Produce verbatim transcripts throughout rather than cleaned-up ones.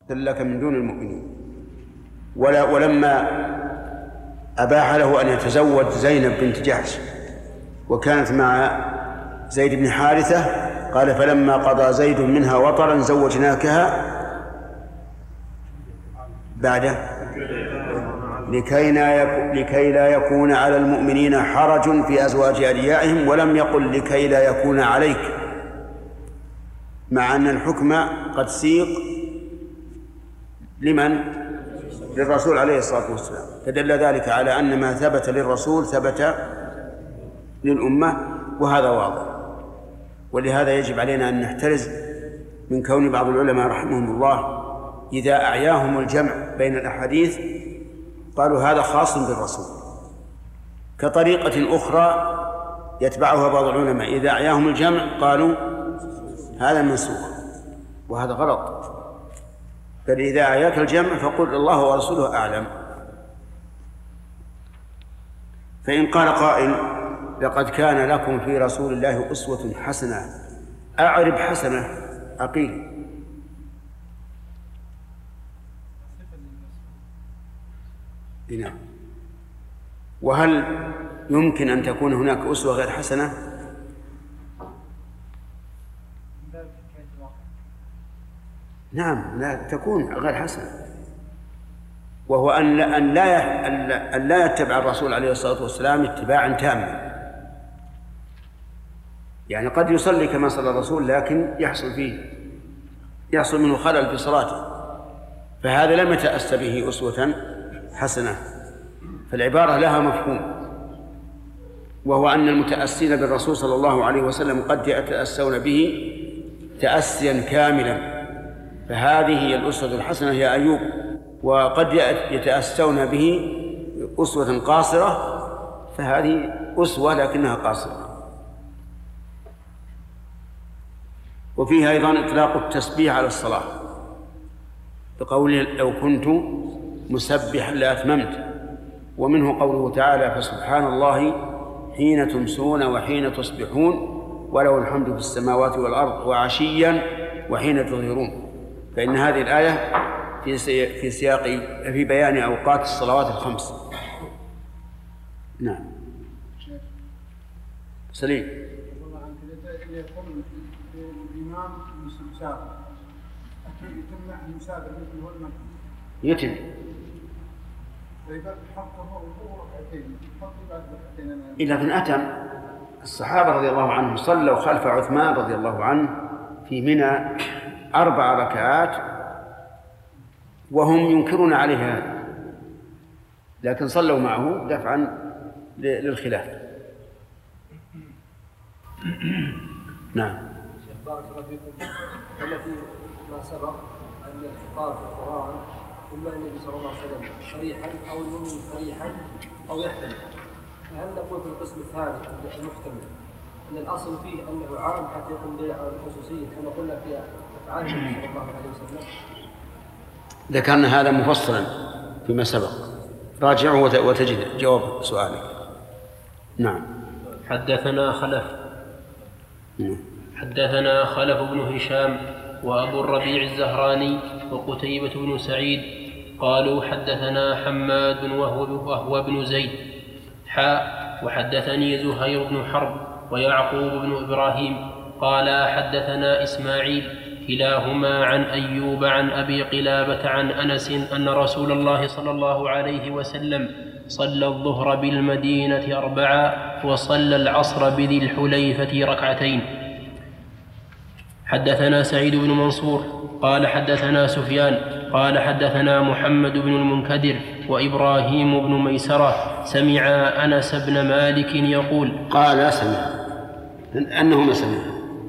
لك من دون المؤمنين. ولا ولما أباح له أن يتزوج زينب بنت جحش وكانت مع زيد بن حارثة قال فلما قضى زيد منها وطرا زوجناكها بعده لكي لكي لا يكون على المؤمنين حرج في أزواج أدعيائهم، ولم يقل لكي لا يكون عليك، مع أن الحكم قد سيق لمن؟ للرسول عليه الصلاة والسلام. فدل ذلك على أن ما ثبت للرسول ثبت للأمة، وهذا واضح. ولهذا يجب علينا أن نحترز من كون بعض العلماء رحمهم الله إذا أعياهم الجمع بين الأحاديث قالوا هذا خاص بالرسول، كطريقة أخرى يتبعها بعض العلماء إذا أعياهم الجمع قالوا هذا منسوخ، وهذا غلط. بل إذا أعياك الجمع فقل الله ورسوله أعلم. فإن قال قائل لقد كان لكم في رسول الله أسوة حسنة، أعرب حسنة أقيل. نعم. وهل يمكن أن تكون هناك أسوة غير حسنة؟ نعم، لا تكون غير حسنة، وهو أن لا أن لا أن لا يتبع الرسول عليه الصلاة والسلام اتباعا تاما. يعني قد يصلي كما صلى الرسول لكن يحصل فيه يحصل منه خلل في صلاته، فهذا لم يتأسى به أسوة حسنة. فالعبارة لها مفهوم، وهو أن المتأسين بالرسول صلى الله عليه وسلم قد يتأسون به تأسيا كاملا، فهذه هي الأسوة الحسنة يا أيوب، وقد يتأسون به أسوة قاصرة، فهذه أسوة لكنها قاصرة. وفيها أيضا إطلاق التسبيح على الصلاة بقوله لو كنت مسبحا لأتممت، ومنه قوله تعالى فسبحان الله حين تمسون وحين تصبحون وله الحمد في السماوات والأرض وعشيا وحين تظهرون. فإن هذه الآية في في سياق في بيان أوقات الصلوات الخمس. نعم. سليم. يتم إلا في أتم. الصحابة رضي الله عنهم صلوا خلف عثمان رضي الله عنه في منى أربع ركعات وهم ينكرون عليه هذا، لكن صلوا معه دفعا للخلاف. نعم. بارك الله فيكم. التي ما سبق أن الخطاب في القرآن إما النبي صلى الله عليه وسلم صريحا أو المؤمن صريحا أو يحتمل، فهل نقول في القسم الثاني المحتمل أن الأصل فيه أنه عام حتى يكون دليل على الخصوصية كما قلنا في أفعال النبي صلى الله عليه وسلم؟ ذكرنا هذا مفصلا فيما سبق، راجعه وتجد جواب سؤالك. نعم. حدثنا خلف نعم. حدثنا خلف بن هشام وأبو الربيع الزهراني وقتيبة بن سعيد قالوا حدثنا حماد وهو, وهو بن زيد حاء وحدثني زهير بن حرب ويعقوب بن إبراهيم قال حدثنا إسماعيل كلاهما عن أيوب عن أبي قلابة عن أنس أن رسول الله صلى الله عليه وسلم صلى الظهر بالمدينة أربعا وصلى العصر بذي الحليفة ركعتين. حدثنا سعيد بن منصور قال حدثنا سفيان قال حدثنا محمد بن المنكدر وإبراهيم بن ميسرة سمع أنس بن مالك يقول قال سمع أنهما سمع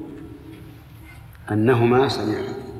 أنهما سمع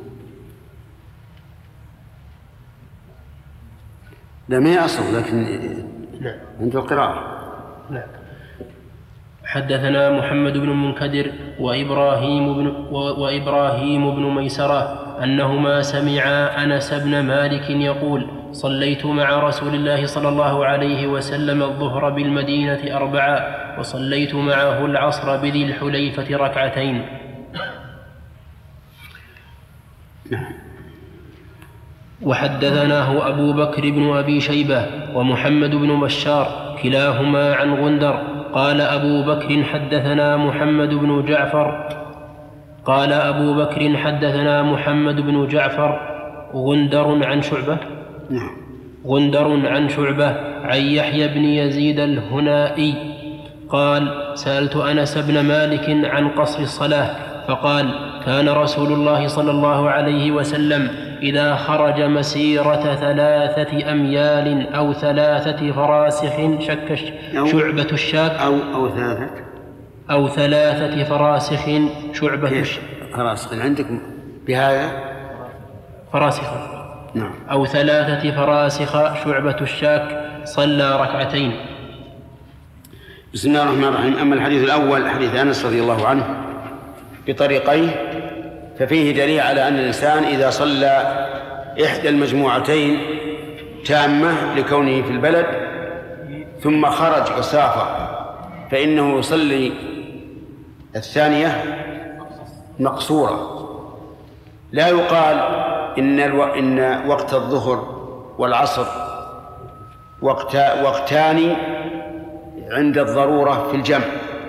لم يأصل لكن عند القراءة. لا. حدثنا محمد بن المنكدر وإبراهيم بن, وإبراهيم بن ميسرة أنهما سمعا أنس بن مالك يقول صليت مع رسول الله صلى الله عليه وسلم الظهر بالمدينة أربعا وصليت معه العصر بذي الحليفة ركعتين. وحدثناه أبو بكر بن أبي شيبة ومحمد بن بشار كلاهما عن غندر قال أبو بكر حدثنا محمد بن جعفر قال أبو بكر حدثنا محمد بن جعفر غندر عن شعبة غندر عن شعبة عن يحيى بن يزيد الهنائي قال سألت أنس بن مالك عن قصر الصلاة فقال كان رسول الله صلى الله عليه وسلم إذا خرج مسيرة ثلاثة أميال أو ثلاثة فراسخ شك شعبة الشاك أو أو ثلاثة أو ثلاثة فراسخ شعبة الشاك فراسخ عندكم بهذا فراسخ نعم أو ثلاثة فراسخ شعبة الشاك صلى ركعتين. بسم الله الرحمن الرحيم. أما الحديث الأول حديث أنس رضي الله عنه بطريقيه ففيه دليل على أن الإنسان إذا صلى إحدى المجموعتين تامة لكونه في البلد ثم خرج وسافر فإنه يصلي الثانية مقصورة. لا يقال إن, الو... إن وقت الظهر والعصر وقت... وقتان عند الضرورة في الجمع،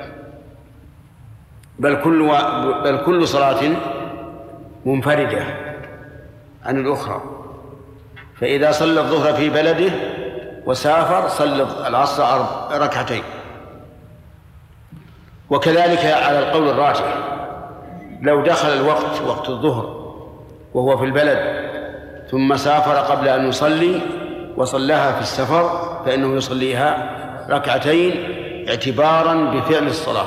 بل كل, و... بل كل صلاة منفردة عن الأخرى. فإذا صلى الظهر في بلده وسافر صلى العصر ركعتين. وكذلك على القول الراجح لو دخل الوقت وقت الظهر وهو في البلد ثم سافر قبل أن يصلي وصلاها في السفر فإنه يصليها ركعتين اعتبارا بفعل الصلاة،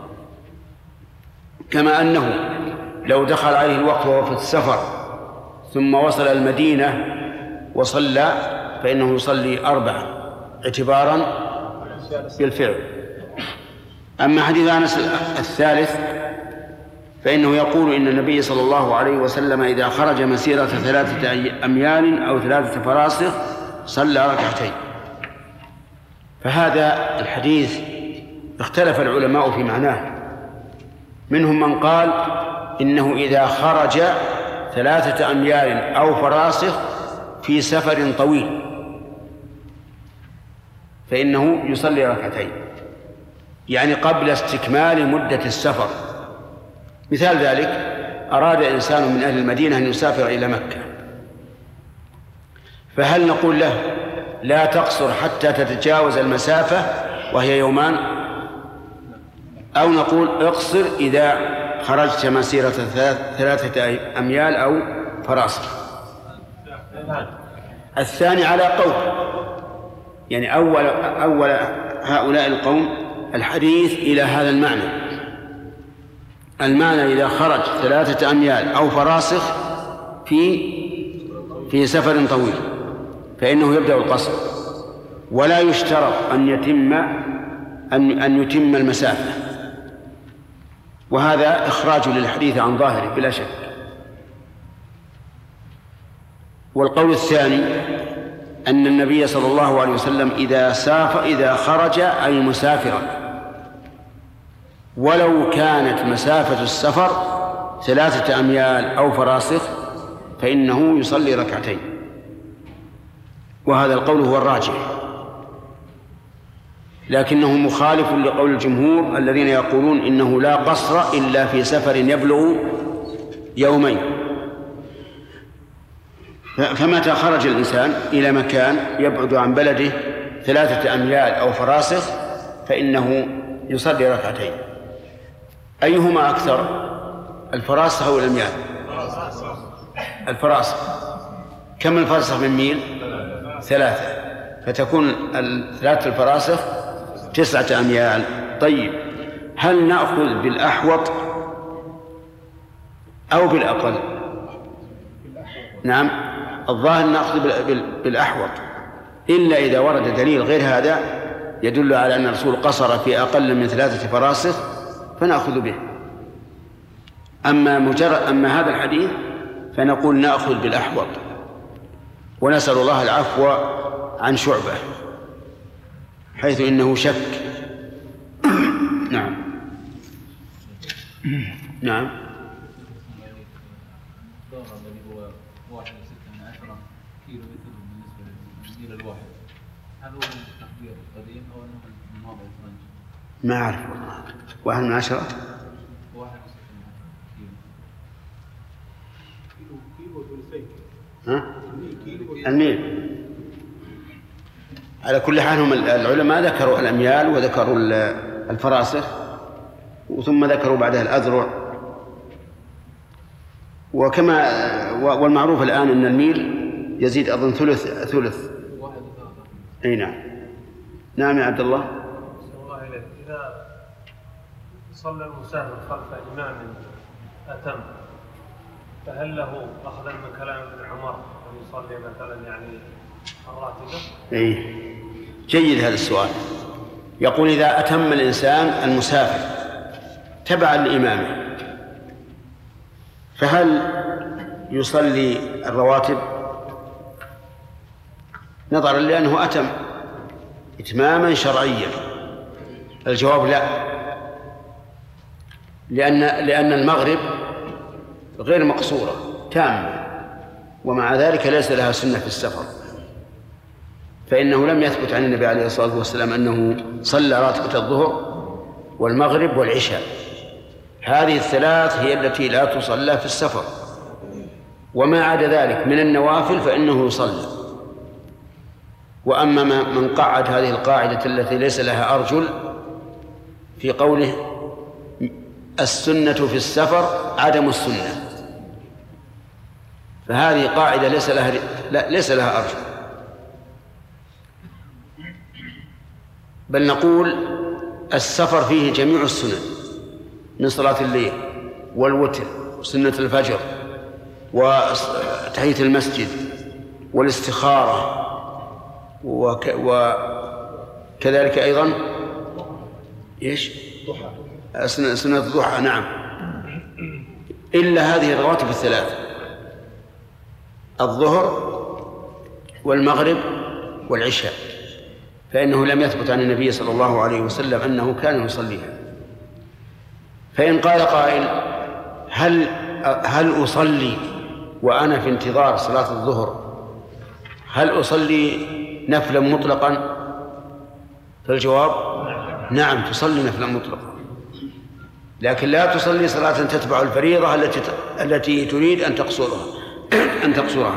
كما أنه لو دخل عليه الوقت وهو في السفر ثم وصل المدينة وصلى فإنه يصلي أربعة اعتبارا بالفعل. أما حديث أنس الثالث فإنه يقول إن النبي صلى الله عليه وسلم إذا خرج مسيرة ثلاثة أميال أو ثلاثة فراسخ صلى ركعتين. فهذا الحديث اختلف العلماء في معناه، منهم من قال إنه إذا خرج ثلاثة أميال أو فراسخ في سفر طويل فإنه يصلي ركعتين، يعني قبل استكمال مدة السفر. مثال ذلك أراد إنسان من أهل المدينة أن يسافر إلى مكة، فهل نقول له لا تقصر حتى تتجاوز المسافة وهي يومان، أو نقول اقصر إذا خرجت مسيرة ثلاثة أميال أو فراسخ؟ الثاني على قول، يعني أول, أول هؤلاء القوم الحديث إلى هذا المعنى، المعنى إذا خرج ثلاثة أميال أو فراسخ في في سفر طويل فإنه يبدأ القصر، ولا يشترط أن يتم أن أن يتم المسافة، وهذا إخراج للحديث عن ظاهره بلا شك. والقول الثاني أن النبي صلى الله عليه وسلم إذا سافر إذا خرج أي مسافرا ولو كانت مسافة السفر ثلاثة أميال أو فراسخ فإنه يصلي ركعتين، وهذا القول هو الراجح، لكنه مخالف لقول الجمهور الذين يقولون إنه لا قصر إلا في سفر يبلغ يومين. فمتى خرج الإنسان إلى مكان يبعد عن بلده ثلاثة أميال أو فراسخ فإنه يصلي ركعتين. أيهما أكثر، الفراسخ أو الأميال؟ الفراسخ. كم الفرسخ من ميل؟ ثلاثة، فتكون ثلاثة الفراسخ تسعة أميال. طيب، هل نأخذ بالأحوط أو بالأقل؟ نعم، الظاهر نأخذ بالأحوط، إلا إذا ورد دليل غير هذا يدل على أن الرسول قصر في أقل من ثلاثة فراسخ فنأخذ به. أما مجرد أما هذا الحديث فنقول نأخذ بالأحوط، ونسأل الله العفو عن شعبة حيث إنه شك. نعم نعم الظهر الذي هو واحد وستة من عشرة كيلو متر بالنسبة للميل الواحد، هل هو التقدير القديم أو أنه من وضع الفرنج؟ ما أعرف والله. واحد من عشرة؟ واحد كيلو. كيلو كيلو ها؟ الميل. على كل حال هم العلماء ذكروا الأميال وذكروا الفراسخ ثم ذكروا بعدها الأذرع، وكما والمعروف الآن أن الميل يزيد أظن ثلث ثلث. أي نعم. نعم يا عبد الله. الله إليك، إذا صلى المسافر خلف إمام أتم فهل له أخذا من كلام ابن عمر أن يصلي مثلا يعني الراتبة؟ إيه جيد هذا السؤال. يقول إذا أتم الإنسان المسافر تبعا لإمامه فهل يصلي الرواتب؟ نظرا لأنه أتم إتماما شرعيا. الجواب لا، لأن لأن المغرب غير مقصورة تامة، ومع ذلك ليس لها سنة في السفر، فإنه لم يثبت عن النبي عليه الصلاة والسلام أنه صلى راتبة الظهر والمغرب والعشاء. هذه الثلاث هي التي لا تصلى في السفر، وما عدا ذلك من النوافل فإنه يصلى. وأما من قعد هذه القاعدة التي ليس لها أرجل في قوله السنة في السفر عدم السنة، فهذه قاعدة ليس لها لا ليس لها أرجل، بل نقول السفر فيه جميع السنن من صلاة الليل والوتر وسنة الفجر وتحية المسجد والاستخارة وك... وكذلك أيضا إيش؟ سنة, سنة الضحى. نعم، إلا هذه الرواتب الثلاث: الظهر والمغرب والعشاء، فإنه لم يثبت عن النبي صلى الله عليه وسلم أنه كان يصليها. فإن قال قائل هل هل أصلي وأنا في انتظار صلاة الظهر هل أصلي نفلا مطلقا؟ فالجواب نعم، تصلي نفلا مطلقا، لكن لا تصلي صلاة تتبع الفريضة التي التي تريد أن تقصرها أن تقصرها.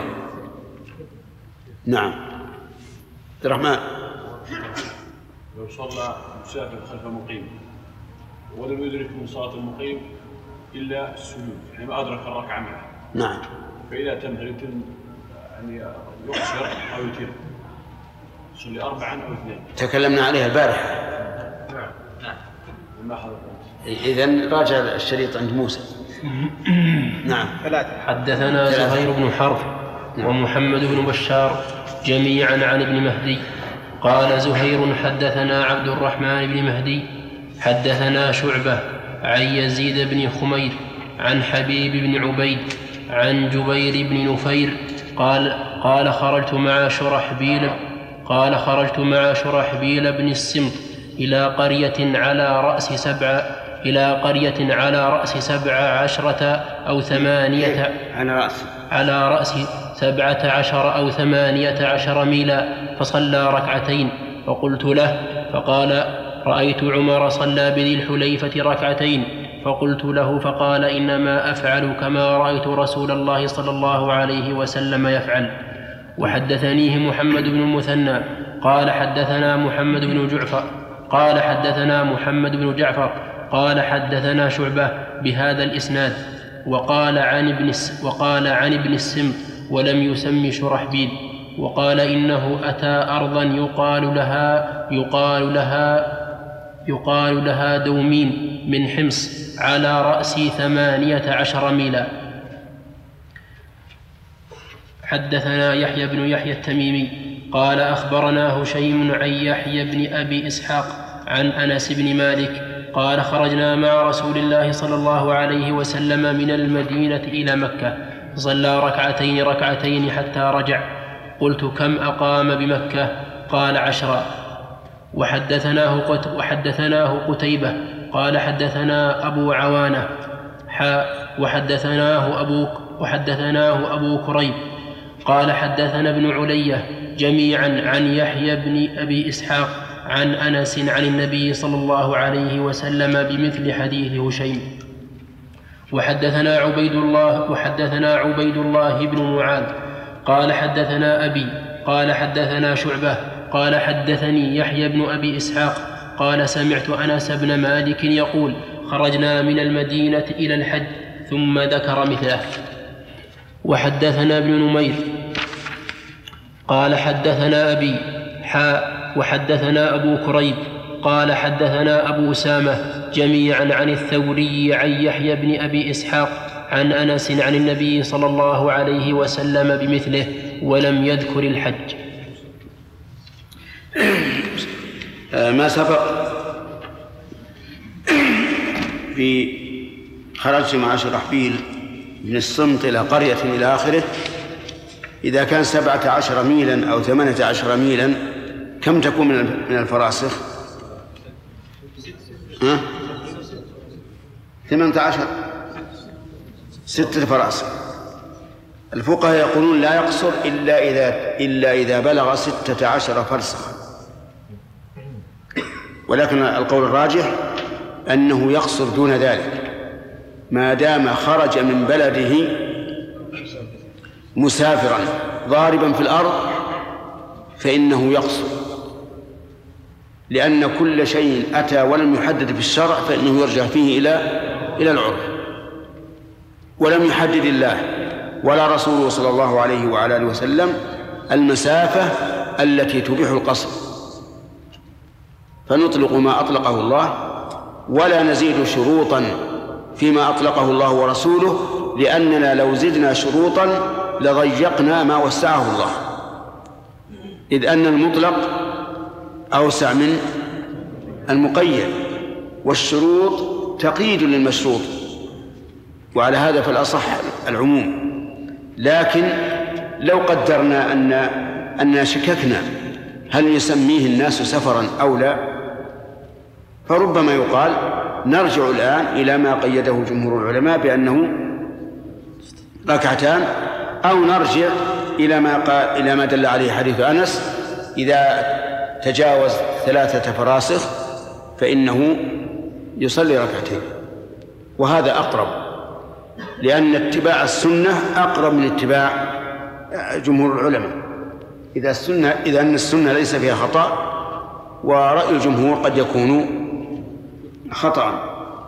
نعم. عبد الرحمن. لو صلى مسافر خلف مقيم ولم يدرك من صلاة المقيم إلا السجود، يعني ما أدرك الركعة معه. نعم. فإذا تم هل يتم يعني يقصر أو يتم يصلي أربعا أو اثنين؟ تكلمنا عليها البارحة. نعم. نعم. ما حضرت. إذن راجع الشريط عند موسى. نعم. حدثنا زهير بن حرب ومحمد بن بشار جميعا عن ابن مهدي قال زهير حدثنا عبد الرحمن بن مهدي حدثنا شعبة عن يزيد بن خمير عن حبيب بن عبيد عن جبير بن نفير قال قال خرجت مع شرحبيل قال خرجت مع شرحبيل بن السمط إلى قرية على رأس سبع إلى قرية على رأس سبع عشرة أو ثمانية على رأس على رأس سبعة عشر أو ثمانية عشر ميلا، فصلى ركعتين فقلت له، فقال رأيت عمر صلى بذي الحليفة ركعتين، فقلت له فقال إنما أفعل كما رأيت رسول الله صلى الله عليه وسلم يفعل. وحدثنيه محمد بن المثنى قال حدثنا محمد بن جعفر قال حدثنا محمد بن جعفر قال حدثنا شعبة بهذا الإسناد وقال عن ابن وقال عن ابن السمط ولم يسم شرحبيل، وقال إنه أتى أرضا يقال لها يقال لها يقال لها دومين من حمص على رأس ثمانية عشر ميلا. حدثنا يحيى بن يحيى التميمي قال أخبرنا هشيم عن يحيى بن أبي إسحاق عن أنس بن مالك قال خرجنا مع رسول الله صلى الله عليه وسلم من المدينة إلى مكة صلى ركعتين ركعتين حتى رجع. قلت كم أقام بمكة؟ قال عشرا. وحدثناه, قت وحدثناه قتيبة قال حدثنا أبو عوانة حا وحدثناه أبو, وحدثناه أبو كريب قال حدثنا ابن علية جميعا عن يحيى بن أبي إسحاق عن أنس عن النبي صلى الله عليه وسلم بمثل حديث هشيم. وحدثنا عبيد الله وحدثنا عبيد الله بن معاذ قال حدثنا أبي قال حدثنا شعبة قال حدثني يحيى بن أبي إسحاق قال سمعت أنس بن مالك يقول خرجنا من المدينة إلى الحج ثم ذكر مثله. وحدثنا ابن نمير قال حدثنا أبي حاء وحدثنا أبو كريب قال حدثنا أبو أسامة جميعا عن الثوري عن يحيى بن أبي إسحاق عن أنس عن النبي صلى الله عليه وسلم بمثله ولم يذكر الحج. ما سبق في خرجت مع شرحبيل من الصمت إلى قرية إلى آخره، إذا كان سبعة عشر ميلا أو ثمانية عشر ميلا كم تكون من الفراسخ؟ ها؟ ثمانية عشر ستة فراسخ. الفقهاء يقولون لا يقصر إلا إذا إلا إذا بلغ ستة عشر فرسخا، ولكن القول الراجح أنه يقصر دون ذلك ما دام خرج من بلده مسافرا ضاربا في الأرض فإنه يقصر، لأن كل شيء أتى ولم يحدد في الشرع فإنه يرجع فيه إلى إلى العرف، ولم يحدد الله ولا رسوله صلى الله عليه وعلى آله وسلم المسافة التي تبيح القصر، فنطلق ما أطلقه الله ولا نزيد شروطا فيما أطلقه الله ورسوله، لأننا لو زدنا شروطا لضيقنا ما وسعه الله، إذ أن المطلق أوسع من المقيد، والشروط تقييد للمشروط، وعلى هذا فالأصح العموم. لكن لو قدرنا أن أننا شككنا هل يسميه الناس سفرا أو لا، فربما يقال نرجع الآن إلى ما قيده جمهور العلماء بأنه ركعتان، أو نرجع إلى ما قال إلى ما دل عليه حديث أنس إذا تجاوز ثلاثة فراسخ فإنه يصلي ركعتين، وهذا أقرب، لأن اتباع السنة أقرب من اتباع جمهور العلماء. إذا السنة إذا أن السنة ليس فيها خطأ، ورأي الجمهور قد يكون خطأ.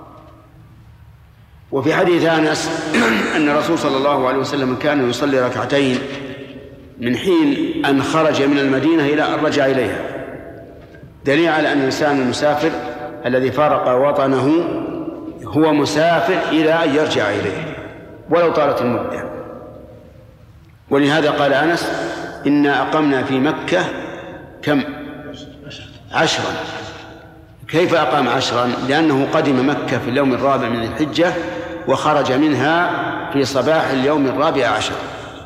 وفي حديث أنس أن الرسول صلى الله عليه وسلم كان يصلي ركعتين من حين أن خرج من المدينة إلى أن رجع إليها، دليل على أن الإنسان المسافر الذي فارق وطنه هو مسافر إلى أن يرجع إليه ولو طالت المدة. ولهذا قال أنس إنا أقمنا في مكة كم؟ عشرا. كيف أقام عشرا؟ لأنه قدم مكة في اليوم الرابع من الحجة وخرج منها في صباح اليوم الرابع عشر،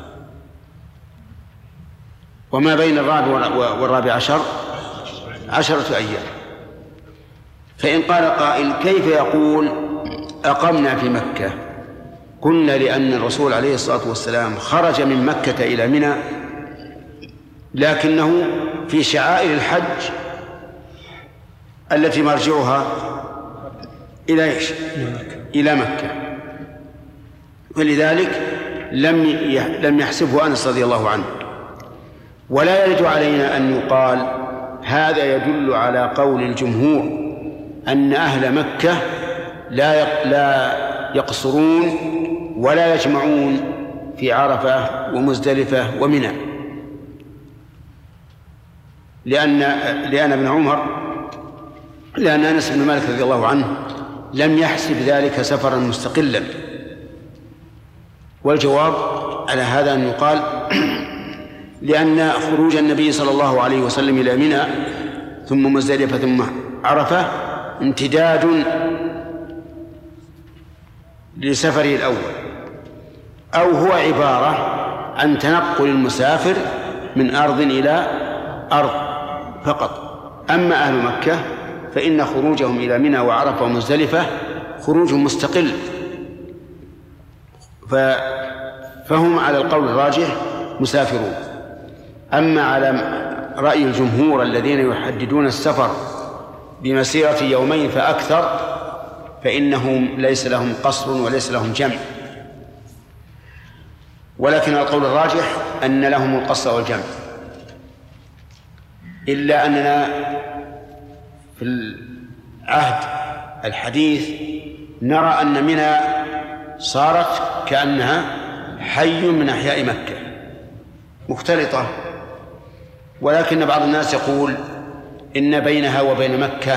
وما بين الرابع والرابع عشر عشرة أيام. فإن قال قائل كيف يقول أقمنا في مكة؟ قلنا لأن الرسول عليه الصلاة والسلام خرج من مكة إلى منى، لكنه في شعائر الحج التي مرجعها إلى إيش؟ إلى مكة، ولذلك لم لم يحسبه أنس رضي الله عنه. ولا يرد علينا أن يقال هذا يدل على قول الجمهور أن أهل مكة لا لا يقصرون ولا يجمعون في عرفة ومزدلفة ومنى، لأن لأن ابن عمر لأن أنس بن مالك رضي الله عنه لم يحسب ذلك سفرا مستقلا. والجواب على هذا أن يقال لأن خروج النبي صلى الله عليه وسلم إلى منى ثم مزدلفة ثم عرفة امتداد لسفره الأول، أو هو عبارة عن تنقل المسافر من أرض إلى أرض فقط. أما أهل مكة فإن خروجهم إلى منى وعرفة ومزدلفة خروج مستقل، فهم على القول الراجح مسافرون. أما على رأي الجمهور الذين يحددون السفر بمسيرة يومين فأكثر فإنهم ليس لهم قصر وليس لهم جمع، ولكن القول الراجح أن لهم القصر والجمع، إلا أننا في العهد الحديث نرى أن منى صارت كأنها حي من أحياء مكة مختلطة، ولكن بعض الناس يقول إن بينها وبين مكة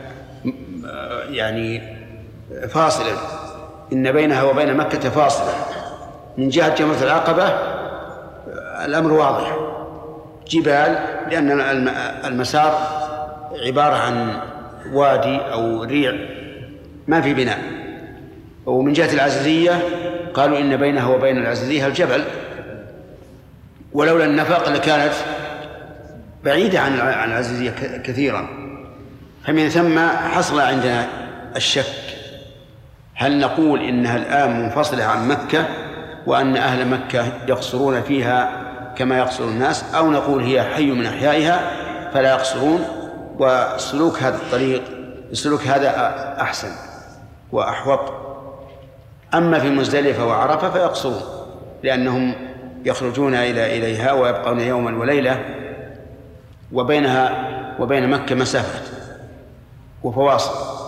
يعني فاصلا، إن بينها وبين مكة فاصلا. من جهة جمرة العقبة الأمر واضح، جبال، لأن المسار عبارة عن وادي أو ريع ما في بناء. ومن جهة العزيزية قالوا إن بينها وبين العزيزية الجبل، ولولا النفق لكانت بعيدة عن العزيزية كثيرا. فمن ثم حصل عندنا الشك، هل نقول إنها الآن منفصلة عن مكة وأن أهل مكة يقصرون فيها كما يقصر الناس، أو نقول هي حي من أحيائها فلا يقصرون، وسلوك هذا الطريق السلوك هذا أحسن وأحوط. أما في مزدلفة وعرفة فيقصرون، لأنهم يخرجون إلى إليها ويبقون يوما وليلة، وبينها وبين مكة مسافة وفواصل.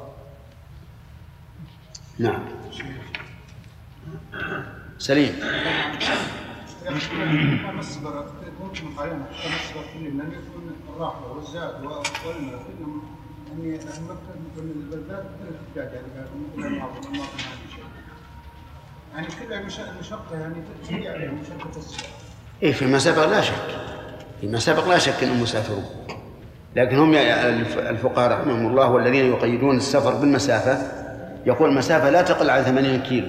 نعم سليم. مصدر ممكن مقارنة مصدر كل لم يكن الراحة والزاد والماء أن مكة من البلدات تحتاج يعني يعني كلها مشقة يعني تأتي عليها مشقة السفر. إيه في المسابق لا شك، في المسابق لا شك أنهم مسافرون، لكن هم الفقهاء رحمهم الله والذين يقيدون السفر بالمسافة يقول المسافة لا تقل على ثمانين كيلو،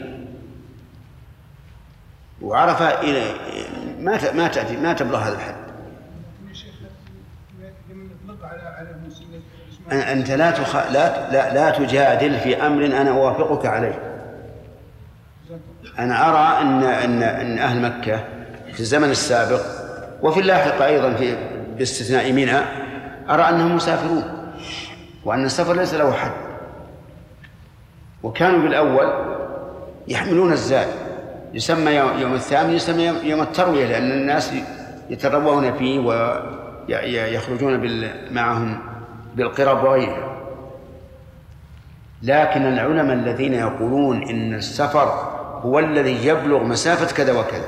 وعرفة إلى ما ما تأتي ما تبلغ هذا الحد. أنت لا تخ... لا لا لا تجادل في أمر أنا أوافقك عليه. أنا أرى أن أن أن أهل مكة في الزمن السابق وفي اللاحق أيضا في باستثناء منى أرى أنهم مسافرون، وأن السفر ليس له حد، وكانوا بالأول يحملون الزاد يسمى يوم الثامن يسمى يوم التروية، لأن الناس يتروون فيه ويخرجون معهم بالقرب وغيرها. لكن العلماء الذين يقولون إن السفر هو الذي يبلغ مسافة كذا وكذا،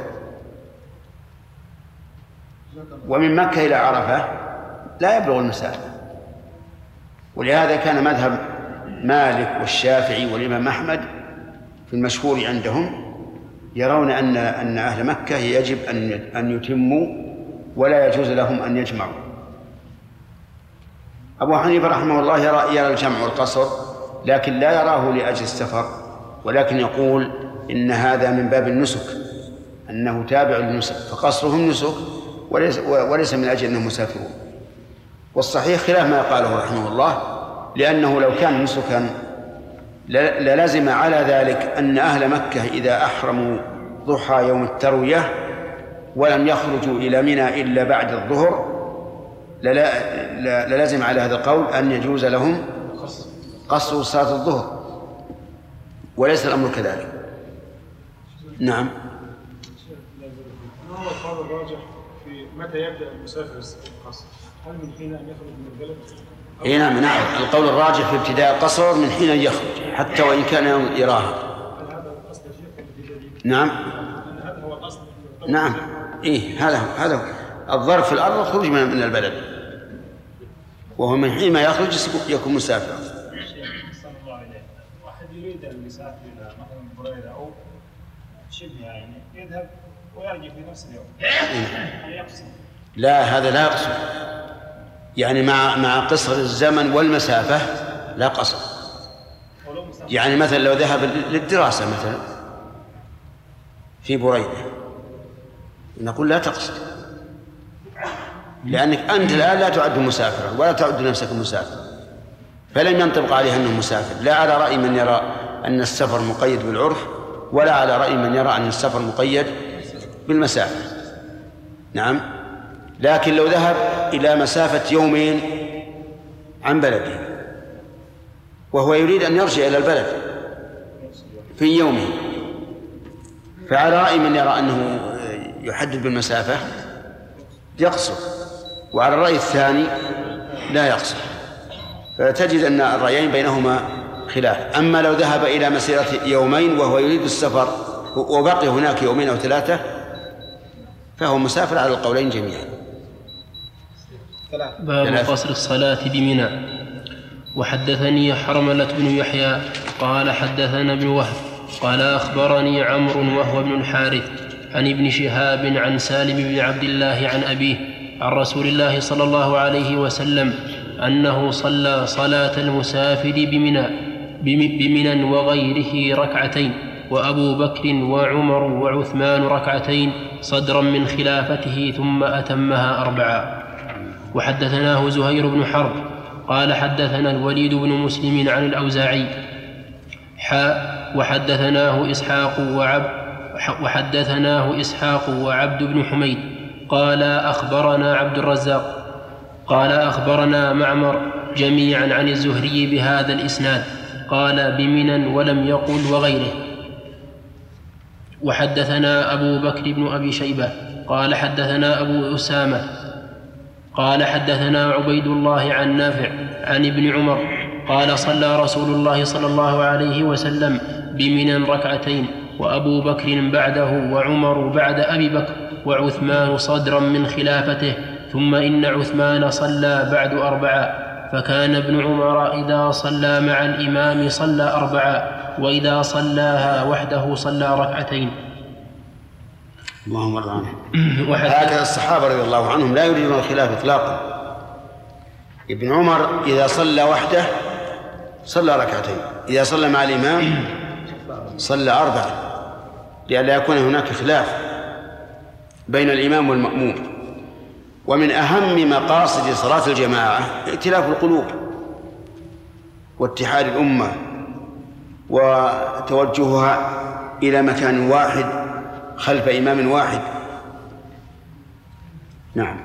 ومن مكة إلى عرفة لا يبلغ المسافة، ولهذا كان مذهب مالك والشافعي والإمام أحمد في المشهور عندهم يرون أن أن أهل مكة يجب أن أن يتموا ولا يجوز لهم أن يجمعوا. أبو حنيفة رحمه الله يرى يرى الجمع والقصر، لكن لا يراه لأجل السفر، ولكن يقول إن هذا من باب النسك، أنه تابع للنسك، فقصرهم نسك وليس وليس من أجل أنهم مسافرون. والصحيح خلاف ما قاله رحمه الله، لأنه لو كان نسكا للازم على ذلك أن أهل مكة إذا أحرموا ضحى يوم التروية ولم يخرجوا إلى منى إلا بعد الظهر للازم على هذا القول أن يجوز لهم قصر صلاة الظهر، وليس الأمر كذلك. نعم. ما هو القول الراجح في متى يبدأ المسافر القصر؟ هل من حين أن يخرج من البلد؟ اي نعم نعم، القول الراجح في ابتداء القصر من حين يخرج حتى وإن كان يراها. نعم نعم إيه هذا هذا الظرف في الأرض الخروج من البلد، وهو من حين ما يخرج يكون مسافرا. واحد يريد أن يسافر إلى مثلا بريدة أو شبه يعني يذهب ويرجع في نفس اليوم، هل يقصر؟ لا هذا لا يقصر، يعني مع مع قصر الزمن والمسافة لا قصر. يعني مثلا لو ذهب للدراسة مثلا في بريدة نقول لا تقصر، لأنك أنت الآن لا تعد مسافرا ولا تعد نفسك مسافرا، فلن ينطبق عليها أنه مسافر، لا على رأي من يرى أن السفر مقيد بالعرف، ولا على رأي من يرى أن السفر مقيد بالمسافة. نعم، لكن لو ذهب إلى مسافة يومين عن بلده وهو يريد أن يرجع إلى البلد في يومه، فعلى رأي من يرى أنه يحدد بالمسافة يقصر، وعلى الرأي الثاني لا يقصر، فتجد أن الرأيين بينهما خلاف. أما لو ذهب إلى مسيرة يومين وهو يريد السفر وبقي هناك يومين أو ثلاثة فهو مسافر على القولين جميعا. باب قصر الصلاة بمنى. وحدثني حرملة بن يحيى قال حدثنا ابن وهب قال أخبرني عمرو وهو ابن الحارث عن ابن شهاب عن سالم بن عبد الله عن أبيه عن رسول الله صلى الله عليه وسلم أنه صلى صلاة المسافر بمنى بمنى وغيره ركعتين، وأبو بكر وعمر وعثمان ركعتين صدرا من خلافته، ثم أتمها أربعا. وحدثناه زهير بن حرب قال حدثنا الوليد بن مسلم عن الأوزاعي حاء وحدثناه إسحاق وعبد وحدثناه إسحاق وعبد بن حميد قال أخبرنا عبد الرزاق قال أخبرنا معمر جميعا عن الزهري بهذا الإسناد قال بمنى ولم يقل وغيره. وحدثنا أبو بكر بن أبي شيبة قال حدثنا أبو أسامة قال حدثنا عبيد الله عن نافع عن ابن عمر قال صلى رسول الله صلى الله عليه وسلم بمنى ركعتين، وأبو بكر بعده وعمر بعد أبي بكر وعثمان صدرا من خلافته، ثم إن عثمان صلى بعد أربعا، فكان ابن عمر إذا صلى مع الإمام صلى أربعا، وإذا صلاها وحده صلى ركعتين. اللهم ارض عنهم. هكذا الصحابة رضي الله عنهم لا يريدون الخلاف إطلاقا. ابن عمر إذا صلى وحده صلى ركعتين، إذا صلى مع الإمام صلى أربعا، لئلا يكون هناك خلاف بين الإمام والمأموم. ومن أهم مقاصد صلاة الجماعة ائتلاف القلوب واتحاد الأمة وتوجهها إلى مكان واحد خلف إمام واحد. نعم.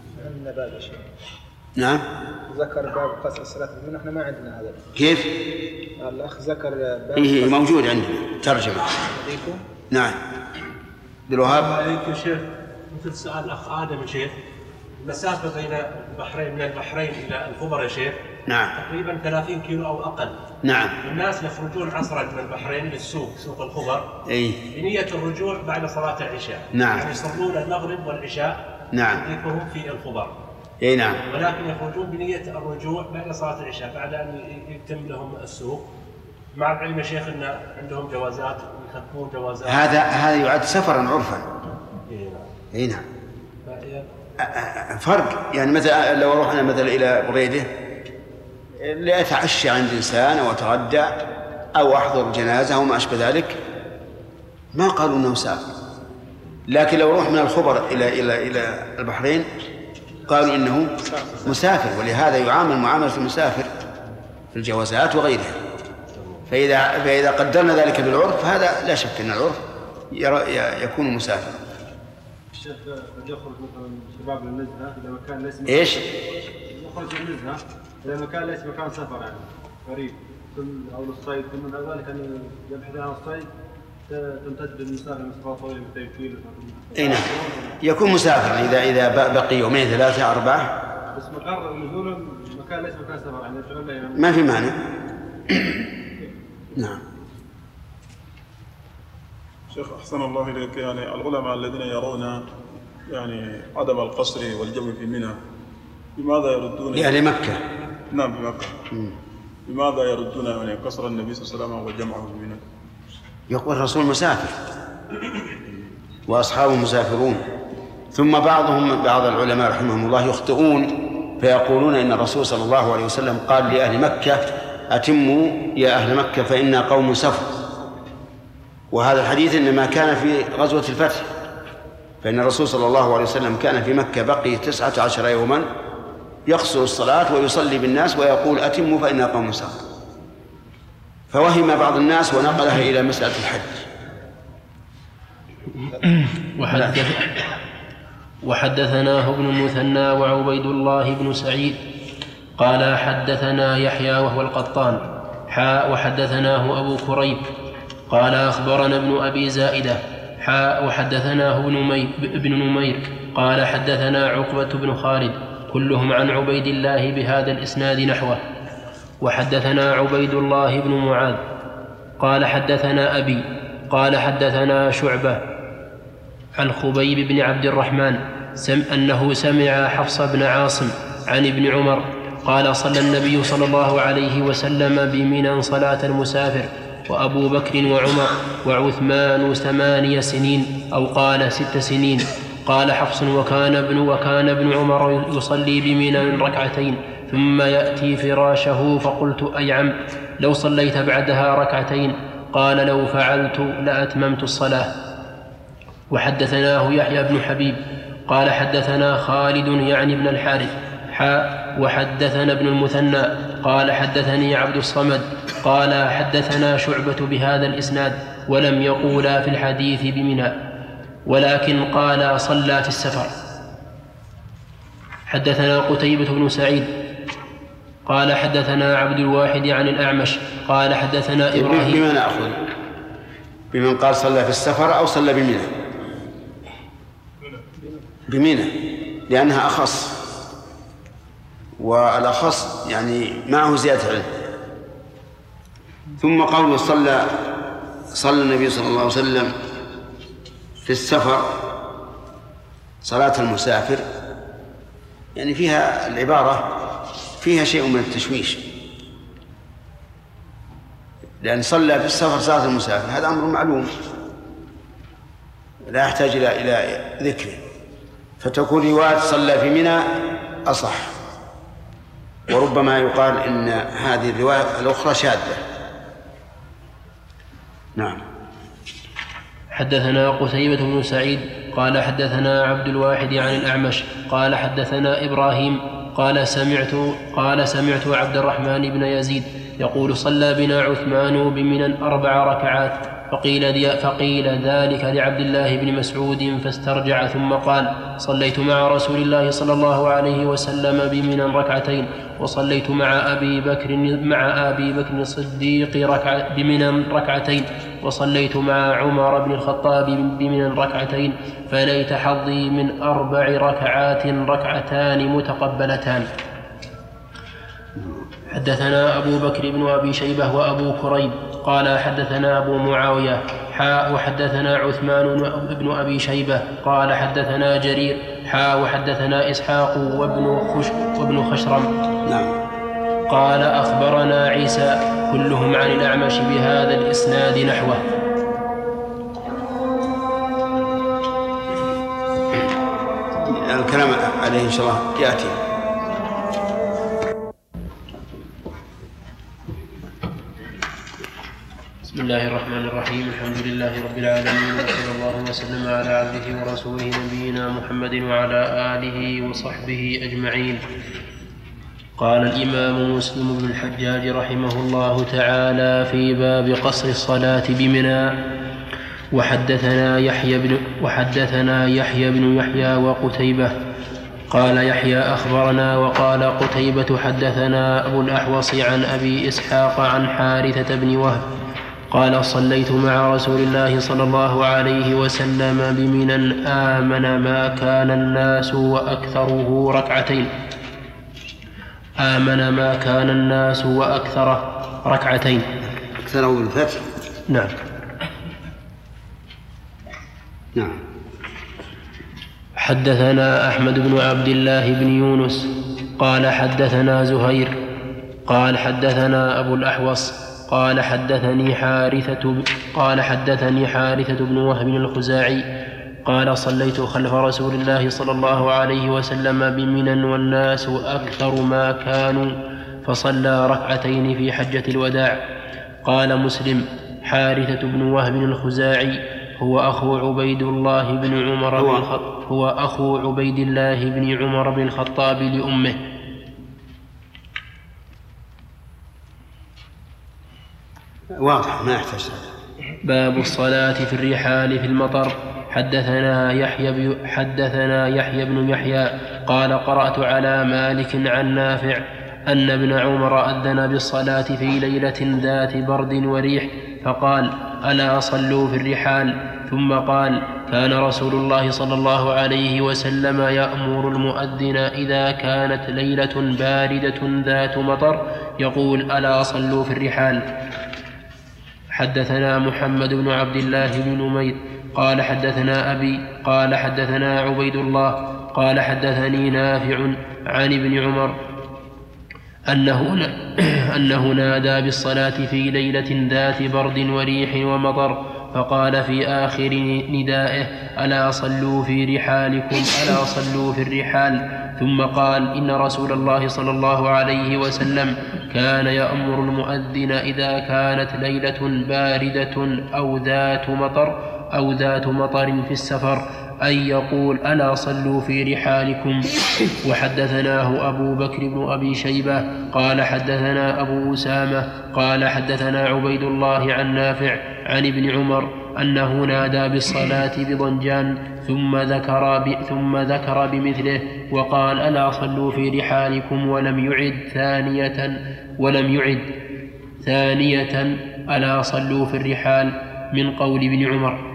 نعم. ذكر باب قصر الصلاة بمنى، احنا ما عندنا هذا. كيف؟ الأخ ذكر باب إيه موجود عندنا ترجمة. نعم. بالوهاب. عليك يا شيخ، مثل سؤال الأخ آدم يا شيخ، المسافة بين البحرين من البحرين إلى الخبر يا شيخ نعم تقريبا ثلاثين كيلو أو أقل. نعم. الناس يخرجون عصرا من البحرين للسوق، سوق الخبر، أي بنية الرجوع بعد صلاة العشاء. نعم. يعني يصلون المغرب والعشاء نعم يدركهم في الخبر. أي نعم. ولكن يخرجون بنية الرجوع بعد صلاة العشاء بعد أن يتم لهم السوق، مع العلم يا شيخ أن عندهم جوازات ويخطبون جوازات. هذا هذا يعد سفرا عرفا. اي نعم. فرق يعني مثلا لو رحنا مثلا الى بريده لاتعشى عند انسان او اتغدى او احضر جنازه او ما اشبه ذلك ما قالوا انه مسافر، لكن لو روح من الخبر الى الى الى البحرين قالوا انه مسافر، ولهذا يعامل معامله المسافر في الجوازات وغيرها. فاذا فاذا قدرنا ذلك بالعرف هذا لا شك ان العرف يكون مسافرا. الشيخ قد يخرج مثلا شباب للنزهه الى مكان ليس ايش؟ يخرج للنزهه الى مكان ليس مكان سفر يعني قريب او للصيد، ثم بعد ذلك ان يبحث عن الصيد تمتد بالمسافه مسافه طويله مئتين كيلو. اي نعم يكون مسافرا اذا اذا بقي يومين ثلاثه اربعه. بس مقر نزوله مكان ليس مكان سفر يعني يرجعون يعني ما في مانع. نعم. شيخ أحسن الله إليك، يعني العلماء الذين يرون يعني عدم القصر والجمع في منى بماذا يردون؟ يعني مكة. نعم في مكة. م. بماذا يردون يعني قصر النبي صلى الله عليه وسلم وجمعه في منى؟ يقول الرسول مسافر وأصحابه مسافرون. ثم بعضهم بعض العلماء رحمهم الله يخطئون فيقولون إن الرسول صلى الله عليه وسلم قال لأهل مكة أتموا يا أهل مكة فإنا قوم سفر، وهذا الحديث إنما كان في غزوة الفتح، فإن الرسول صلى الله عليه وسلم كان في مكة بقي تسعة عشر يوما يقصر الصلاة ويصلي بالناس ويقول أتموا فإنا قوم سفر، فوهم بعض الناس ونقلها إلى مسألة الحج. وحدثناه ابن المثنى وعبيد الله بن سعيد قال حدثنا يحيى وهو القطان حاء وحدثناه أبو كريب قال أخبرنا ابن أبي زائدة حاء وحدثناه ابن نمير قال حدثنا عقبة بن خالد كلهم عن عبيد الله بهذا الإسناد نحوه. وحدثنا عبيد الله بن معاذ قال حدثنا أبي قال حدثنا شعبة عن خبيب بن عبد الرحمن سم أنه سمع حفص بن عاصم عن ابن عمر قال صلى النبي صلى الله عليه وسلم بمنى صلاة المسافر وأبو بكر وعمر وعثمان ثماني سنين أو قال ست سنين. قال حفص وكان ابن, وكان ابن عمر يصلي بمنى ركعتين ثم يأتي فراشه فقلت أي عم لو صليت بعدها ركعتين قال لو فعلت لأتممت الصلاة. وحدثناه يحيى بن حبيب قال حدثنا خالد يعني ابن الحارث حاء وحدثنا ابن المثنى قال حدثني عبد الصمد قال حدثنا شعبة بهذا الإسناد ولم يقولا في الحديث بمنى ولكن قال صلى في السفر. حدثنا قتيبة بن سعيد قال حدثنا عبد الواحد عن الأعمش قال حدثنا إبراهيم. بما نأخذ بمن قال صلى في السفر أو صلى بمنى؟ بمنى لأنها أخص، والأخص يعني معه زيادة علم. ثم قوله صلى صلى النبي صلى الله عليه وسلم في السفر صلاة المسافر يعني فيها العبارة فيها شيء من التشويش، لأن صلى في السفر صلاة المسافر هذا أمر معلوم لا يحتاج إلى إلى ذكره، فتكون رواية صلى في منى أصح. وربما يقال إن هذه الرواية الأخرى شاذة. نعم. حدثنا قتيبة بن سعيد قال حدثنا عبد الواحد عن الأعمش قال حدثنا إبراهيم قال سمعت قال سمعت عبد الرحمن بن يزيد يقول صلى بنا عثمان بمنى أربع ركعات فقيل, فقيل ذلك لعبد الله بن مسعود فاسترجع ثم قال صليت مع رسول الله صلى الله عليه وسلم بمنى ركعتين وصليت مع أبي بكر مع أبي بكر الصديق ركع بمنى ركعتين وصليت مع عمر بن الخطاب بمنى ركعتين فليت حظي من أربع ركعات ركعتان متقبلتان. حدثنا أبو بكر بن أبي شيبة وأبو كريب قال حدثنا أبو معاوية حاء وحدثنا عثمان بن أبي شيبة قال حدثنا جرير حاء وحدثنا إسحاق وابن, خش وابن خشرم نعم. قال أخبرنا عيسى كلهم عن الأعمش بهذا الإسناد نحوه. الكلام عليه إن شاء الله يأتي. بسم الله الرحمن الرحيم الحمد لله رب العالمين وصلى الله وسلم على عبده ورسوله نبينا محمد وعلى آله وصحبه أجمعين. قال الإمام مسلم بن الحجاج رحمه الله تعالى في باب قصر الصلاة بمنى وحدثنا يحيى بن وحدثنا يحيى بن يحيى وقتيبة قال يحيى أخبرنا وقال قتيبة حدثنا أبو الأحوص عن أبي إسحاق عن حارثة بن وهب قال صليت مع رسول الله صلى الله عليه وسلم بمنى آمن ما كان الناس وأكثره ركعتين آمن ما كان الناس وأكثره ركعتين أكثره بالفتح. نعم نعم. حدثنا أحمد بن عبد الله بن يونس قال حدثنا زهير قال حدثنا أبو الأحوص قال حدثني حارثة قال حدثني حارثة بن وهب الخزاعي قال صليت خلف رسول الله صلى الله عليه وسلم بمنى والناس أكثر ما كانوا فصلى ركعتين في حجة الوداع. قال مسلم حارثة بن وهب الخزاعي هو أخو عبيد الله بن عمر بن الخطاب هو أخو عبيد الله بن عمر بن الخطاب لأمه. واضح ما يحتاج. باب الصلاة في الرحال في المطر. حدثنا يحيى حدثنا يحيى بن يحيى قال قرأت على مالك عن نافع أن ابن عمر أذن بالصلاة في ليلة ذات برد وريح فقال ألا صلوا في الرحال ثم قال كان رسول الله صلى الله عليه وسلم يأمر المؤذن إذا كانت ليلة باردة ذات مطر يقول ألا صلوا في الرحال. حدثنا محمد بن عبد الله بن نمير قال حدثنا أبي قال حدثنا عبيد الله قال حدثني نافع عن ابن عمر أنه, أنه نادى بالصلاة في ليلة ذات برد وريح ومطر فقال في آخر ندائه ألا صلوا في رحالكم ألا صلوا في الرحال ثم قال إن رسول الله صلى الله عليه وسلم كان يأمر المؤذن إذا كانت ليلة باردة أو ذات مطر أو ذات مطر في السفر أن يقول ألا صلوا في رحالكم. وحدثناه أبو بكر بن أبي شيبة قال حدثنا أبو أسامة قال حدثنا عبيد الله عن نافع عن ابن عمر أنه نادى بالصلاة بضنجان ثم ذكر, ب... ثم ذكر بمثله وقال ألا صلوا في رحالكم ولم يعد ثانية ولم يعد ثانية ألا صلوا في الرحال من قول ابن عمر.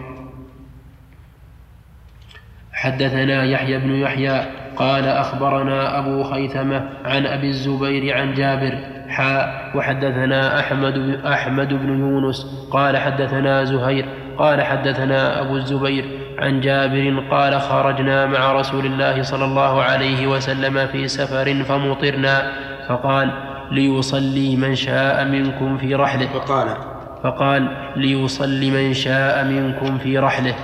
حدثنا يحيى بن يحيى قال أخبرنا أبو خيثمة عن أبي الزبير عن جابر حاء وحدثنا أحمد, أحمد بن يونس قال حدثنا زهير قال حدثنا أبو الزبير عن جابر قال خرجنا مع رسول الله صلى الله عليه وسلم في سفر فمطرنا فقال ليصلي من شاء منكم في رحله فقال, فقال ليصلي من شاء منكم في رحله.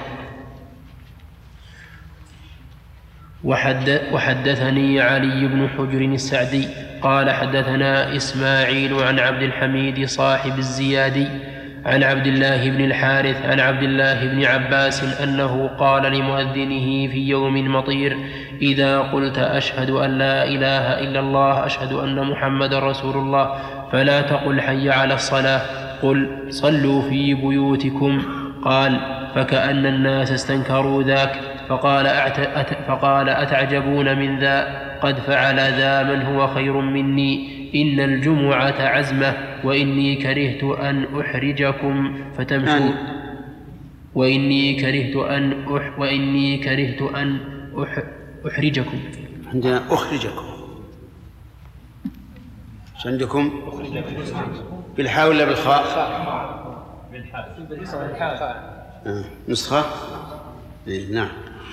وحدثني علي بن حجر السعدي قال حدثنا إسماعيل عن عبد الحميد صاحب الزيادي عن عبد الله بن الحارث عن عبد الله بن عباس أنه قال لمؤذنه في يوم مطير إذا قلت أشهد أن لا إله إلا الله أشهد أن محمد رسول الله فلا تقل حي على الصلاة قل صلوا في بيوتكم. قال فكأن الناس استنكروا ذاك فقال, أت... فقال أتعجبون من ذا قد فعل ذا من هو خير مني إن الجمعة عزمة وإني كرهت أن أحرجكم فتمشوا وإني كرهت أن أح... وإني كرهت أن أح... أحرجكم عندنا أخرجكم عندكم بالحاء ولا بالخاء؟ بالحاء نسخة نعم.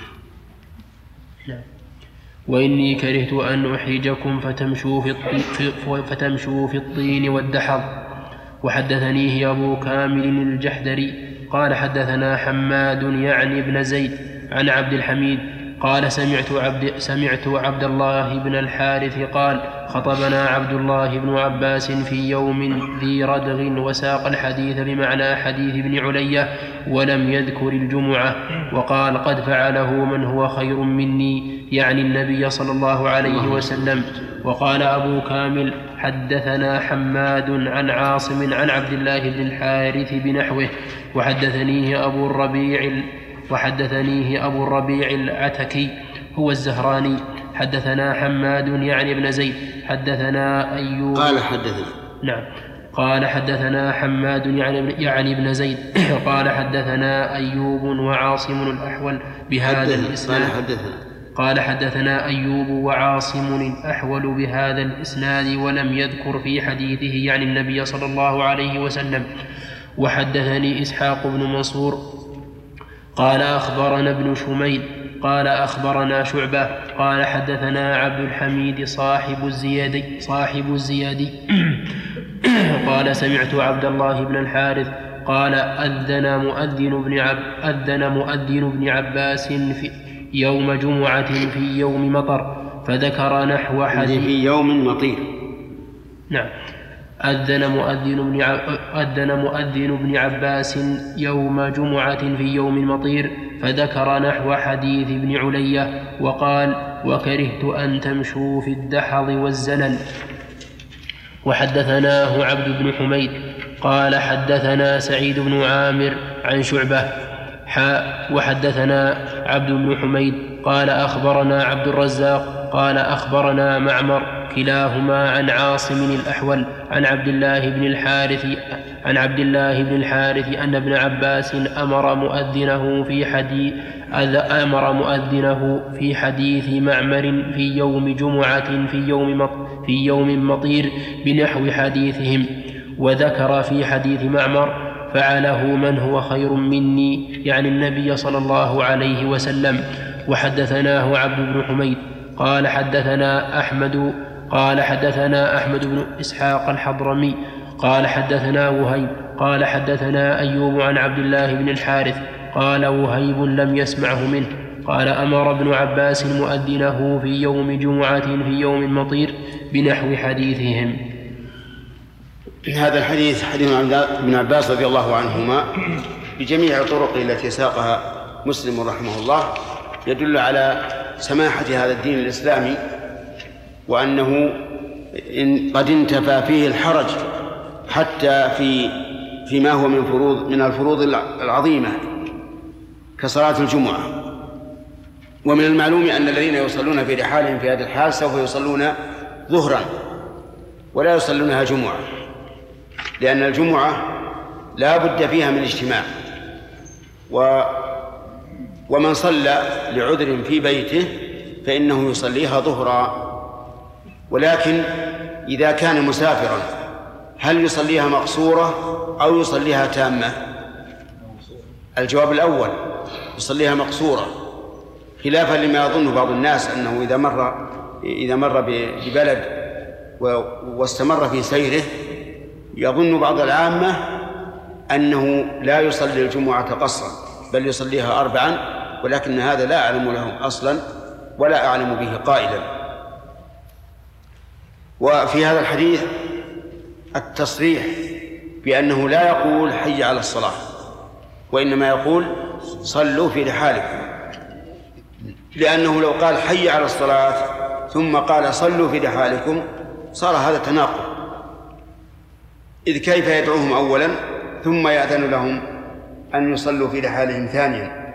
وإني كرهت أن أحرجكم فتمشوا في, فتمشوا في الطين والدحض. وحدثنيه أبو كامل الجحدري قال حدثنا حماد يعني ابن زيد عن عبد الحميد قال سمعت عبد, سمعت عبد الله بن الحارث قال خطبنا عبد الله بن عباس في يوم ذي ردغ وساق الحديث بمعنى حديث ابن علية ولم يذكر الجمعة وقال قد فعله من هو خير مني يعني النبي صلى الله عليه وسلم. وقال أبو كامل حدثنا حماد عن عاصم عن عبد الله بن الحارث بنحوه. وحدثنيه أبو الربيع وحدثنيه أبو الربيع العتكي هو الزهراني حدثنا حماد يعني ابن زيد حدثنا أيوب قال حدثنا نعم قال حدثنا حماد يعني, يعني ابن زيد قال حدثنا أيوب وعاصم الأحول بهذا الإسناد قال حدثنا قال حدثنا أيوب وعاصم الأحول بهذا الإسناد ولم يذكر في حديثه يعني النبي صلى الله عليه وسلم. وحدثني إسحاق بن منصور قال أخبرنا ابن شميل قال أخبرنا شعبة قال حدثنا عبد الحميد صاحب الزيادي صاحب الزيادي قال سمعت عبد الله بن الحارث قال أذن مؤذن بن عب أذن مؤذن بن عباس في يوم جمعة في يوم مطر فذكر نحو حديث في يوم مطير نعم أذن مؤذن بن أذن مؤذن بن عباس يوم جمعة في يوم مطير فذكر نحو حديث ابن علية وقال وكرهت أن تمشوا في الدحض والزلل. وحدثناه عبد بن حميد قال حدثنا سعيد بن عامر عن شعبة حاء وحدثنا عبد بن حميد قال أخبرنا عبد الرزاق قال أخبرنا معمر كلاهما عن عاصم الأحول عن عبد الله بن الحارث عن عبد الله بن الحارث أن ابن عباس أمر مؤذنه في حديث أمر مؤذنه في حديث معمر في يوم جمعة في يوم في يوم مطير بنحو حديثهم، وذكر في حديث معمر فعله من هو خير مني يعني النبي صلى الله عليه وسلم. وحدثناه عبد بن حميد قال حدثنا أحمد قال حدثنا أحمد بن إسحاق الحضرمي قال حدثنا وهيب قال حدثنا أيوب عن عبد الله بن الحارث قال وهيب لم يسمعه منه قال أمر ابن عباس مؤذنه في يوم جمعة في يوم مطير بنحو حديثهم. هذا الحديث حديث ابن عباس رضي الله عنهما بجميع الطرق التي ساقها مسلم رحمه الله يدل على سماحة هذا الدين الإسلامي، وأنه إن قد انتفى فيه الحرج حتى في فيما هو من فروض من الفروض العظيمة كصلاة الجمعة. ومن المعلوم أن الذين يصلون في رحالهم في هذا الحال سوف يصلون ظهرا ولا يصلونها جمعة، لأن الجمعة لا بد فيها من اجتماع، و ومن صلى لعذر في بيته فإنه يصليها ظهرا. ولكن إذا كان مسافرا هل يصليها مقصورة أو يصليها تامة؟ الجواب الأول، يصليها مقصورة، خلافا لما يظن بعض الناس أنه إذا مر إذا مر ببلد واستمر في سيره يظن بعض العامة أنه لا يصلي الجمعة قصرا بل يصليها أربعا، ولكن هذا لا أعلم له أصلا ولا أعلم به قائلا. وفي هذا الحديث التصريح بأنه لا يقول حي على الصلاة، وإنما يقول صلوا في رحالكم، لأنه لو قال حي على الصلاة ثم قال صلوا في رحالكم صار هذا تناقض، إذ كيف يدعوهم أولا ثم يأذن لهم أن يصلوا في رحالهم ثانيا.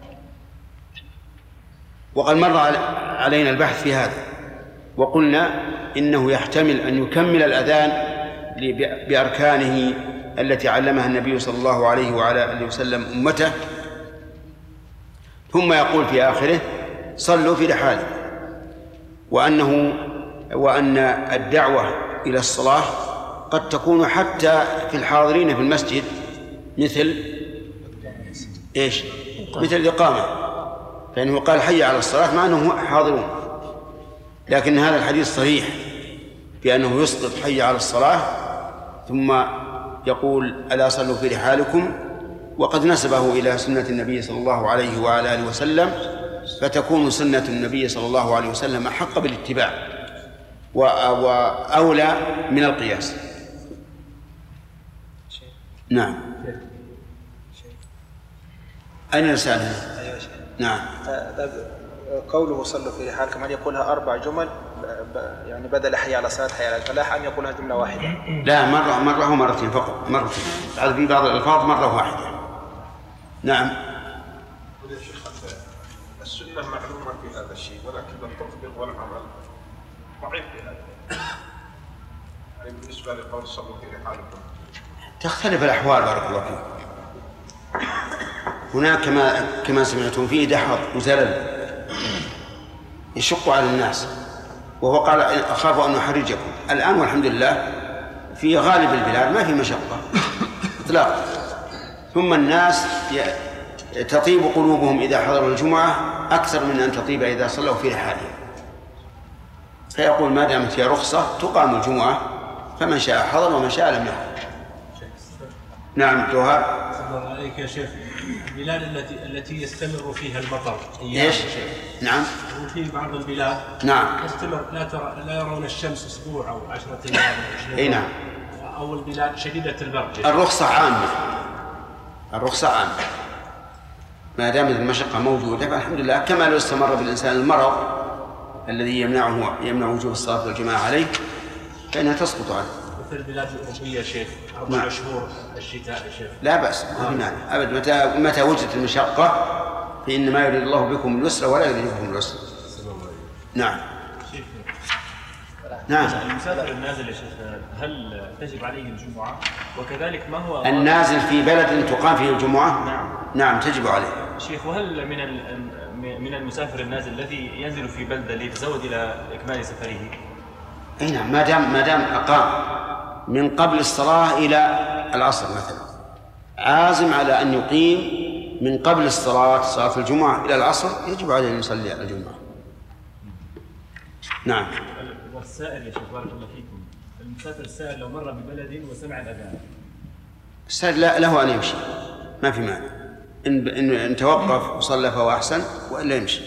وقد مر علينا البحث في هذا وقلنا إنه يحتمل أن يكمل الأذان بأركانه التي علمها النبي صلى الله عليه وعلى آله وسلم أمته، ثم يقول في آخره صلوا في رحالكم، وأنه وأن الدعوة إلى الصلاة قد تكون حتى في الحاضرين في المسجد مثل إيش؟ مثل الإقامة، فإنه قال حي على الصلاة مع أنهم حاضرون، لكن هذا الحديث صحيح بأنه يسقط حي على الصلاة ثم يقول ألا صلوا في رحالكم، وقد نسبه إلى سنة النبي صلى الله عليه وعلى آله وسلم، فتكون سنة النبي صلى الله عليه وسلم أحق بالاتباع وأولى من القياس. نعم. أين رسالة؟ نعم. قوله صلوا في رحالكم هل يقولها أربع جمل يعني بدل حي على الصلاة حي على الفلاح أم يقولها جملة واحدة؟ لا، مرة مرة ومرتين فقط، مرتين. هذا في بعض الألفاظ مرة واحدة. نعم. السنة معلومة في هذا الشيء، ولكن التطبيق والعمل ضعيف في هذا. يعني بالنسبة لقول صلوا في رحالكم تختلف الأحوال بارك الله فيك. هناك كما كما سمعتم فيه دحض وزلل يشق على الناس، وهو قال أخاف أن أحرجكم. الآن والحمد لله في غالب البلاد ما في مشقة إطلاقا، ثم الناس تطيب قلوبهم إذا حضروا الجمعة أكثر من أن تطيب إذا صلوا في رحالهم، فيقول ما دامت هي رخصة تقام الجمعة فمن شاء حضر ومن شاء لم يحضر. نعم. توها الله عليك يا شيخ، البلاد التي التي يستمر فيها المطر ايش؟ نعم. وفي بعض البلاد نعم تستمر لا ترى لا يرون الشمس اسبوع او عشرة ايام. اي نعم. او البلاد شديدة البرد. الرخصة عامة، الرخصة عامة ما دامت المشقة موجودة فالحمد لله، كما لو استمر بالإنسان المرض الذي يمنعه يمنع وجوب الصلاة والجماعة عليه فإنها تسقط عنه. مثل البلاد الأوروبية يا شيخ أربع شهور الشتاء يا شيخ. لا بأس ما في مانع أبد. متى متى وجدت المشقة فإنما يريد الله بكم اليسر ولا يريد بكم العسر. نعم. نعم. المسافر النازل يا شيخ هل تجب عليه الجمعة؟ وكذلك ما هو النازل في بلد تقام فيه الجمعة؟ نعم. نعم تجب عليه. شيخ وهل من من المسافر النازل الذي ينزل في بلدة ليتزود إلى إكمال سفره؟ أي نعم ما دام ما دام أقام من قبل الصلاة إلى العصر مثلا عازم على أن يقيم من قبل الصلاة صلاة الجمعة إلى العصر يجب عليه أن يصلي على الجمعة. نعم. والسائر يا شيخ بارك الله فيكم المسافر السائر لو مر ببلد وسمع الأذان السائر لا له أن يمشي ما في مانع إن, إن, إن توقف وصلى فهو أحسن وإلا يمشي.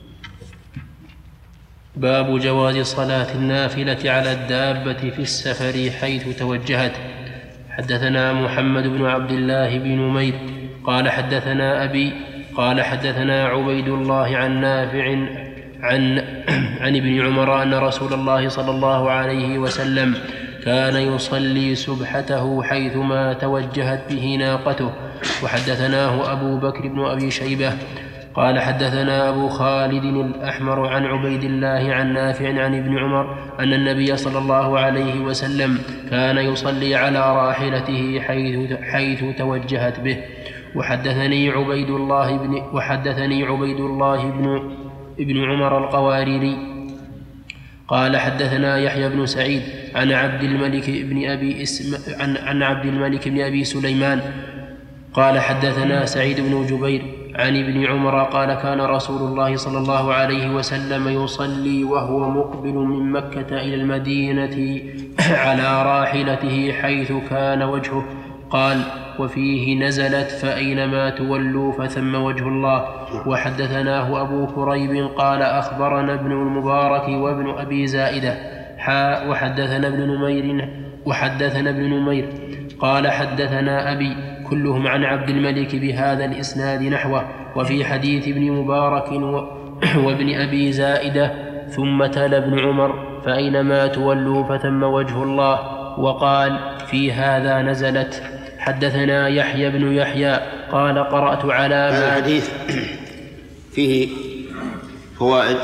باب جواز صلاة النافلة على الدابة في السفر حيث توجهت. حدثنا محمد بن عبد الله بن نمير قال حدثنا أبي قال حدثنا عبيد الله عن نافع عن عن ابن عمر أن رسول الله صلى الله عليه وسلم كان يصلي سبحته حيثما توجهت به ناقته. وحدثناه أبو بكر بن أبي شيبة قال حدثنا أبو خالد الأحمر عن عبيد الله عن نافع عن ابن عمر أن النبي صلى الله عليه وسلم كان يصلي على راحلته حيث, حيث توجهت به. وحدثني عبيد الله بن وحدثني عبيد الله بن ابن عمر القواريري قال حدثنا يحيى بن سعيد عن عبد الملك بن أبي اسم عن, عن عبد الملك بن أبي سليمان قال حدثنا سعيد بن جبير عن ابن عمر قال كان رسول الله صلى الله عليه وسلم يصلي وهو مقبل من مكة إلى المدينة على راحلته حيث كان وجهه. قال وفيه نزلت فأينما تولوا فثم وجه الله. وحدثناه أبو كريب قال أخبرنا ابن المبارك وابن أبي زائدة حاء وحدثنا ابن نمير وحدثنا ابن نمير قال حدثنا أبي كلهم عن عبد الملك بهذا الإسناد نحوه. وفي حديث ابن مبارك وابن أبي زائدة ثم تلا ابن عمر فأينما تولوا فثم وجه الله. وقال في هذا نزلت. حدثنا يحيى بن يحيى قال قرأت على هذا الحديث فيه فوائد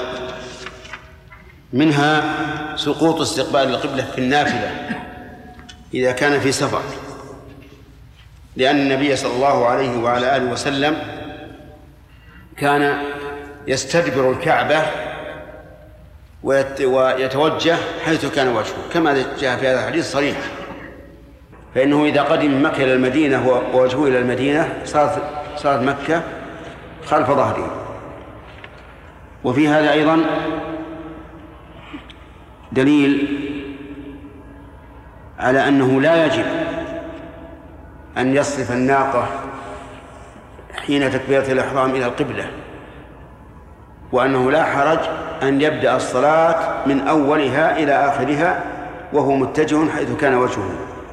منها سقوط استقبال القبلة في النافلة إذا كان في سفر لأن النبي صلى الله عليه وعلى آله وسلم كان يستدبر الكعبة ويتوجه حيث كان وجهه كما جاء في هذا الحديث صريح. فإنه إذا قدم مكة إلى المدينة ووجهه إلى المدينة صارت صارت مكة خلف ظهره. وفي هذا أيضا دليل على أنه لا يجب أن يصرف الناقة حين تكبيرة الإحرام إلى القبلة وأنه لا حرج أن يبدأ الصلاة من أولها إلى آخرها وهو متجه حيث كان وجهه.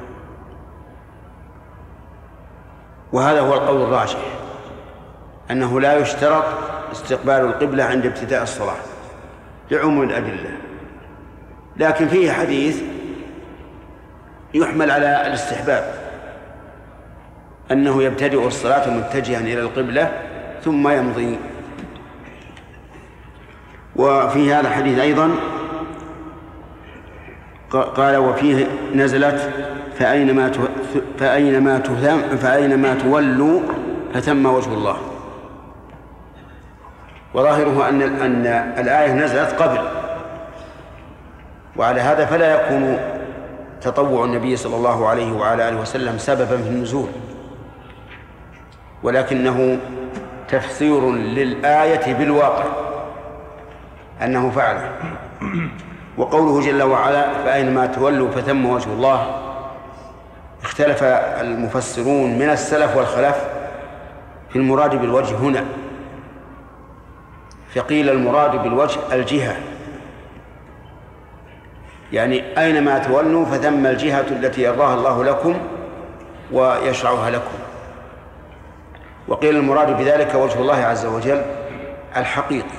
وهذا هو القول الراجح أنه لا يشترط استقبال القبلة عند ابتداء الصلاة لعموم الأدلة. لكن فيه حديث يحمل على الاستحباب أنه يبتدئ الصلاة متجها إلى القبلة ثم يمضي. وفي هذا الحديث أيضا قال وفيه نزلت فأينما فأينما فأينما تولوا فثم وجه الله. وظاهره أن أن الآية نزلت قبل، وعلى هذا فلا يكون تطوع النبي صلى الله عليه وعلى آله وسلم سببا في النزول، ولكنه تفسير للآية بالواقع أنه فعله. وقوله جل وعلا فأينما تولوا فثم وجه الله، اختلف المفسرون من السلف والخلف في المراد بالوجه هنا، فقيل المراد بالوجه الجهة، يعني أينما تولوا فثم الجهة التي يرضاها الله لكم ويشرعها لكم. وقيل المراد بذلك وجه الله عز وجل الحقيقي،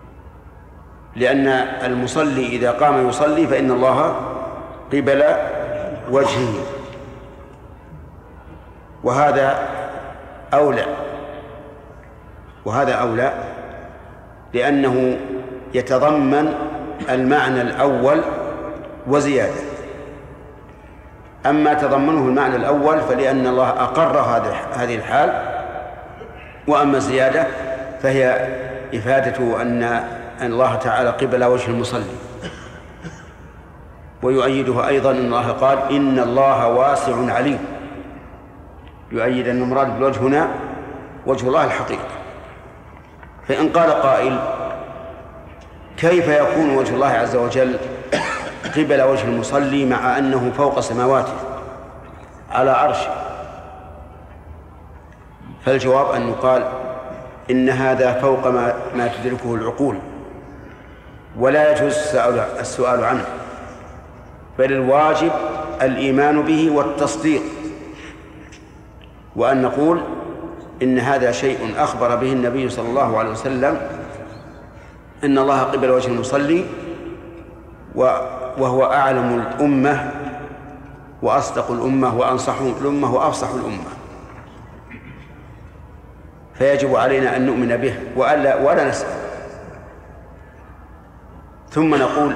لأن المصلي إذا قام يصلي فإن الله قبل وجهه، وهذا أولى وهذا أولى لأنه يتضمن المعنى الأول وزيادة. أما تضمنه المعنى الأول فلأن الله أقر هذه الحال، وأما الزيادة فهي إفادة أن الله تعالى قبل وجه المصلي. ويؤيده أيضا أن الله قال إن الله واسع عليم، يؤيد أن المراد بالوجه هنا وجه الله الحقيقي. فإن قال قائل كيف يكون وجه الله عز وجل قبل وجه المصلي مع أنه فوق سماواته على عرشه؟ فالجواب أن يقال إن هذا فوق ما, ما تدركه العقول، ولا يجوز السؤال عنه، بل الواجب الإيمان به والتصديق، وأن نقول إن هذا شيء أخبر به النبي صلى الله عليه وسلم إن الله قبل وجه المصلي، وهو أعلم الأمة وأصدق الأمة وأنصح الأمة وأفصح الأمة، فيجب علينا أن نؤمن به وألا ولا نسأل. ثم نقول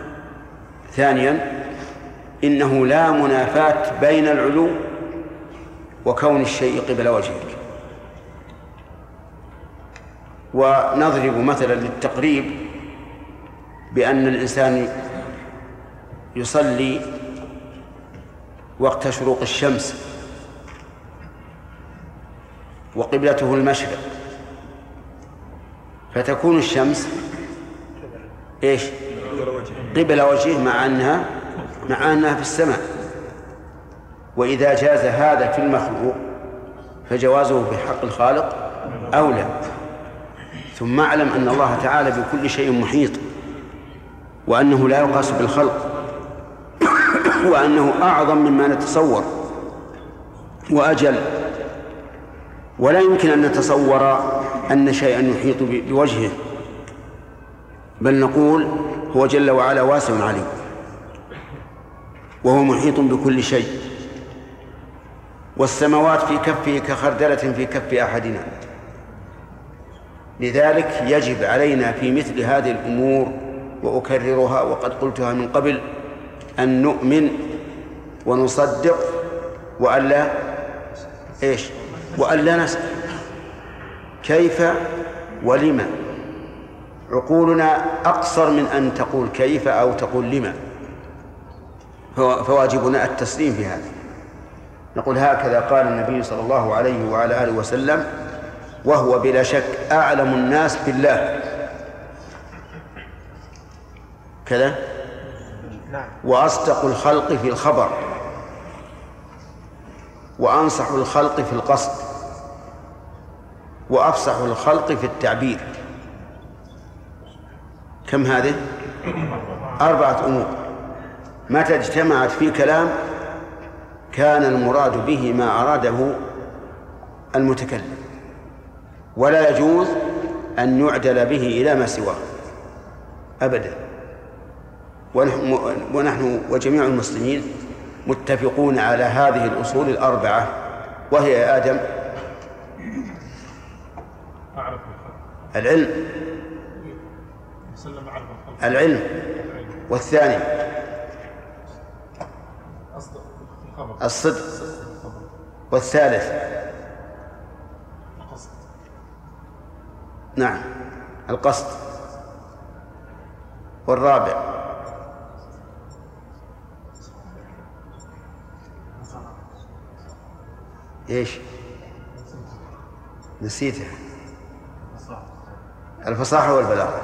ثانيا إنه لا منافاة بين العلو وكون الشيء قبل وجهك. ونضرب مثلا للتقريب بأن الإنسان يصلي وقت شروق الشمس وقبلته المشرق، فتكون الشمس إيش؟ قبل وجهه مع أنها مع أنها في السماء. وإذا جاز هذا في المخلوق فجوازه في حق الخالق أولى. ثم اعلم أن الله تعالى بكل شيء محيط، وأنه لا يقاس بالخلق، وأنه أعظم مما نتصور وأجل، ولا يمكن أن نتصور أن شيئا يحيط بوجهه، بل نقول هو جل وعلا واسع عليم وهو محيط بكل شيء، والسماوات في كفه كخردلة في كف أحدنا. لذلك يجب علينا في مثل هذه الأمور، وأكررها وقد قلتها من قبل، أن نؤمن ونصدق وألا إيش وألا نسأل كيف ولما. عقولنا أقصر من أن تقول كيف أو تقول لما، فواجبنا التسليم في هذا. نقول هكذا قال النبي صلى الله عليه وعلى آله وسلم، وهو بلا شك أعلم الناس بالله كذا، وأصدق الخلق في الخبر، وأنصح الخلق في القصد، وأفصح الخلق في التعبير. كم هذه؟ أربعة أمور متى اجتمعت في كلام كان المراد به ما أراده المتكلم، ولا يجوز أن يعدل به إلى ما سواه أبدا. ونحن, ونحن وجميع المسلمين متفقون على هذه الأصول الأربعة، وهي يا آدم العلم العلم والثاني الصدق، والثالث نعم القصد، والرابع ايش؟ نسيته. الفصاحة والبلاغة.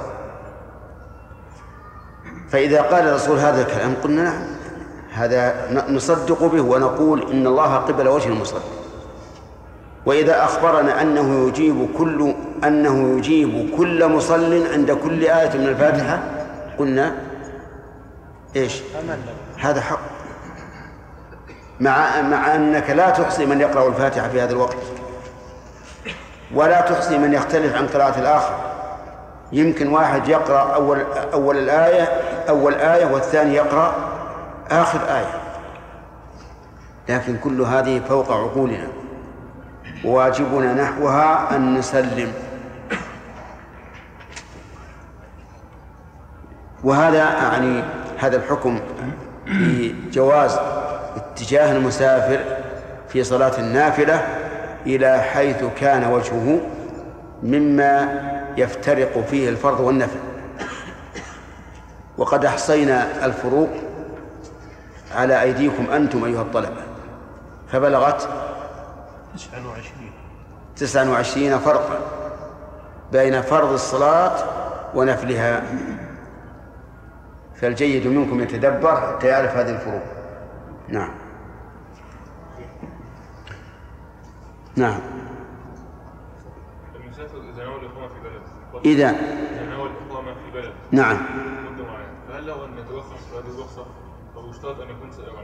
فإذا قال الرسول هذا الكلام قلنا نعم، هذا نصدق به ونقول إن الله قبل وجه المصلي. وإذا أخبرنا أنه يجيب كل أنه يجيب كل مصل عند كل آية من الفاتحة قلنا إيش؟ هذا حق، مع مع أنك لا تحصي من يقرأ الفاتحة في هذا الوقت، ولا تحصي من يختلف عن قراءة الآخر. يمكن واحد يقرأ أول أول الآية أول آية والثاني يقرأ آخر آية، لكن كل هذه فوق عقولنا، وواجبنا نحوها أن نسلم. وهذا يعني هذا الحكم في جواز اتجاه المسافر في صلاة النافلة إلى حيث كان وجهه مما يفترق فيه الفرض والنفل. وقد أحصينا الفروق على أيديكم أنتم أيها الطلبة، فبلغت تسعة وعشرين فرقا بين فرض الصلاة ونفلها، فالجيد منكم يتدبر حتى يعرف هذه الفروق. نعم نعم. المسافر إذا نوى الإقامة في بلد إذا إذا نوى الإقامة في بلد نعم مدة معينة، فهل له أن يتوخص في هذه الرخصة أو يشترط أن يكون سائغا؟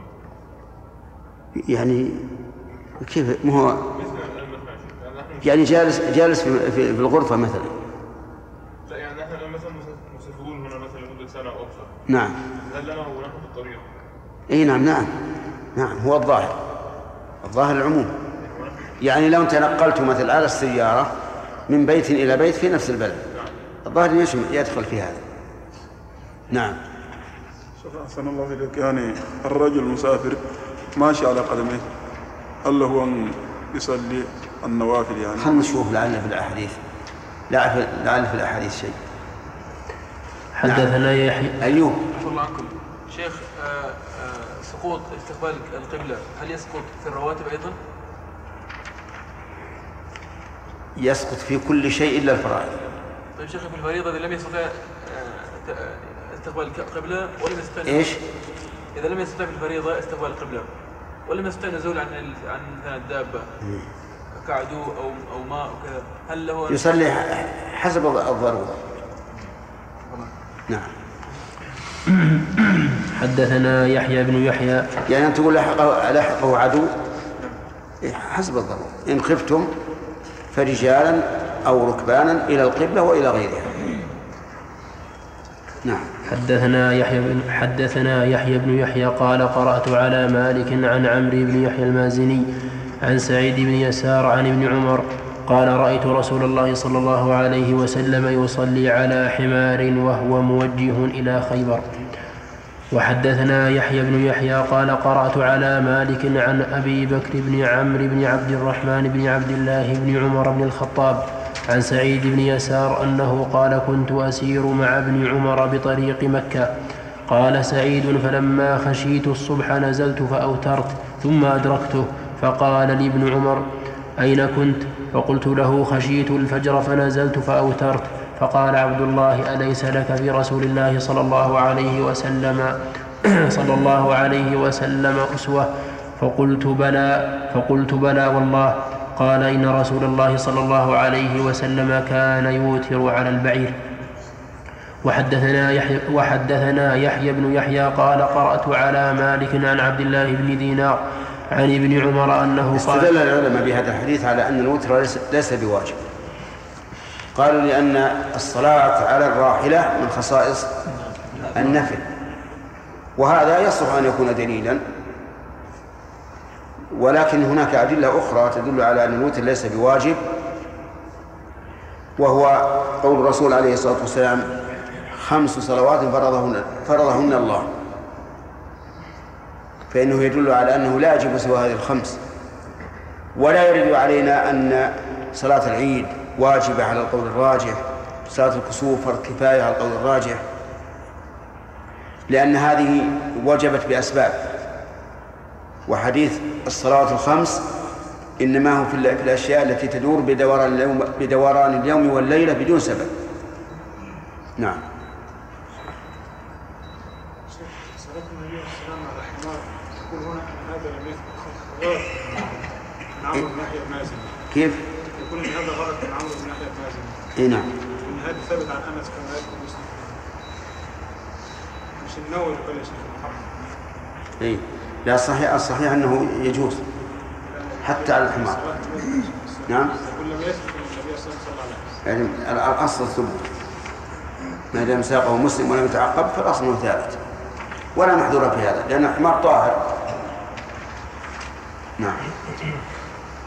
يعني كيف ما هو يعني جالس جالس في, في, في الغرفة مثلا؟ لا يعني نحن الآن مثلا مسافرون هنا مثلا لمدة سنة أو أكثر. نعم. هل لنا ونحن في الطريق؟ اي نعم نعم نعم هو الظاهر الظاهر العموم. يعني لو تنقلت مثلا على السيارة من بيت إلى بيت في نفس البلد الظاهر يدخل في هذا. نعم. شوف أحسن الله إليك، يعني الرجل المسافر ماشي على قدميه، هل له أن يصلي النوافل؟ يعني خلنا نشوف لعل في الأحاديث لعل في الأحاديث شيء. حدثنا نعم. يحيى أيوب عفوا الله عنكم شيخ. آآ آآ سقوط استقبال القبلة هل يسقط في الرواتب أيضا؟ يسقط في كل شيء إلا الفرائض. طيب شيخ، في الفريضة إذا لم يستطع استقبال القبلة ولم يستطع إيش؟ إذا لم يستطع في الفريضة استقبال القبلة ولم يستطع نزول عن عن الدابة كعدو أو أو ماء وكذا، هل له يصلي حسب الضرورة؟ نعم. حدثنا يحيى بن يحيى. يعني أنت تقول لحقه لحقه عدو حسب الضرورة، إن خفتم فرجالا أو ركبانا إلى القبلة وإلى غيرها. نعم. حدثنا يحيى بن حدثنا يحيى بن يحيى قال قرأت على مالك عن عمرو بن يحيى المازني عن سعيد بن يسار عن ابن عمر قال رأيت رسول الله صلى الله عليه وسلم يصلي على حمار وهو موجه إلى خيبر. وحدثنا يحيى بن يحيى قال قرأت على مالك عن أبي بكر بن عمرو بن عبد الرحمن بن عبد الله بن عمر بن الخطاب عن سعيد بن يسار أنه قال كنت أسير مع ابن عمر بطريق مكة. قال سعيد فلما خشيت الصبح نزلت فأوترت ثم أدركته فقال لي ابن عمر أين كنت؟ فقلت له خشيت الفجر فنزلت فأوترت. فقال عبد الله أليس لك في رسول الله صلى الله عليه وسلم صلى الله عليه وسلم أسوة؟ فقلت بلى فقلت بلى والله. قال إن رسول الله صلى الله عليه وسلم كان يوتر على البعير. وحدثنا يحيى, وحدثنا يحيى بن يحيى قال قرأت على مالك عن عبد الله بن دينار عن ابن عمر أنه قال. استدل العلماء بهذا الحديث على أن الوتر ليس, ليس بواجب. قالوا لأن الصلاة على الراحلة من خصائص النفل، وهذا يصلح أن يكون دليلا، ولكن هناك أدلة أخرى تدل على أن الوتر ليس بواجب، وهو قول الرسول عليه الصلاة والسلام خمس صلوات فرضهن, فرضهن الله، فإنه يدل على أنه لا يجب سوى هذه الخمس. ولا يرد علينا أن صلاة العيد واجبة على القول الراجح، صلاة الكسوف فرض كفاية على القول الراجح، لأن هذه وجبت بأسباب. وحديث الصلاة الخمس إنما هو في الأشياء التي تدور بدوران اليوم, بدوران اليوم والليلة بدون سبب. نعم. صلاة النبي صلى الله عليه وسلم يقول هنا هذا لم يثبت من عمرو بن يحيى المازني. كيف؟ يقول ان هذا غلط من عمرو بن يحيى المازني. اي نعم. ان هذا ثابت عن انس كما يذكر مسلم. مش النووي قال يا شيخ محمد. اي لا، الصحيح الصحيح انه يجوز حتى على الحمار. نعم. يقول لم يثبت النبي صلى الله عليه وسلم. يعني الاصل الثبوت، ما دام ساقه مسلم ولم يتعقب فالاصل ثابت، ولا محذور في هذا لان الحمار طاهر.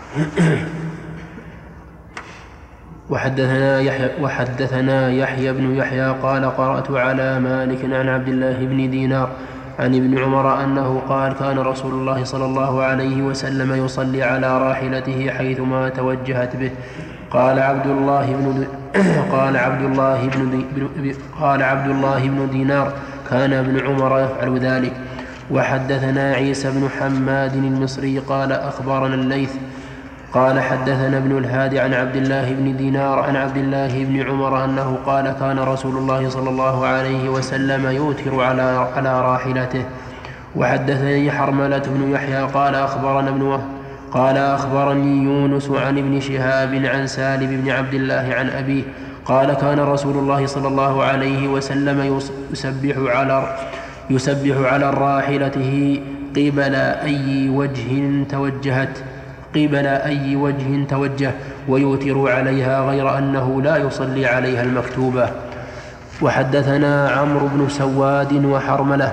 وحدثنا يحيى, وحدثنا يحيى بن يحيى قال قرأت على مالك عن عبد الله بن دينار عن ابن عمر أنه قال كان رسول الله صلى الله عليه وسلم يصلي على راحلته حيثما توجهت به. قال عبد الله بن قال عبد الله بن قال عبد الله بن دينار كان ابن عمر يفعل ذلك. وحدثنا عيسى بن حماد المصري قال أخبرنا الليث قال حدثنا ابن الهادي عن عبد الله بن دينار عن عبد الله بن عمر أنه قال كان رسول الله صلى الله عليه وسلم يوتر على على راحلته. وحدثني حرملة بن يحيى قال أخبرنا ابن وهب قال أخبرني يونس عن ابن شهاب عن سالم بن عبد الله عن أبيه قال كان رسول الله صلى الله عليه وسلم يسبح على يسبح على راحلته قبل أي وجه توجهت قبل أي وجه توجه ويوتر عليها غير أنه لا يصلي عليها المكتوبة. وحدثنا عمرو بن سواد وحرملة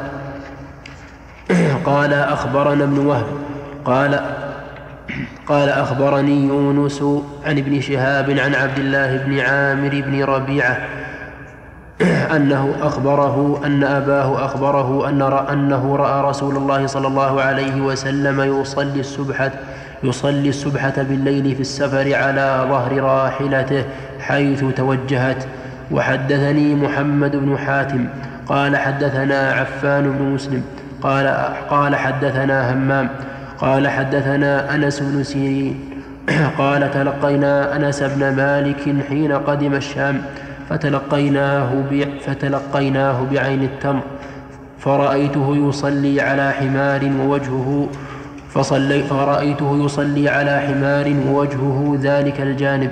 قال أخبرنا ابن وهب قال قال أخبرني يونس عن ابن شهاب عن عبد الله بن عامر بن ربيعة أنه أخبره أن أباه أخبره أن أنه رأى رسول الله صلى الله عليه وسلم يصلي السبحة يصلي السبحة بالليل في السفر على ظهر راحلته حيث توجهت. وحدثني محمد بن حاتم قال حدثنا عفان بن مسلم قال قال حدثنا همام قال حدثنا أنس بن سيرين قال تلقينا أنس بن مالك حين قدم الشام فتلقيناه, فتلقيناه بعين التمر فرأيته يصلي على حمار ووجهه فصلي فرأيته يصلي على حمار ووجهه ذلك الجانب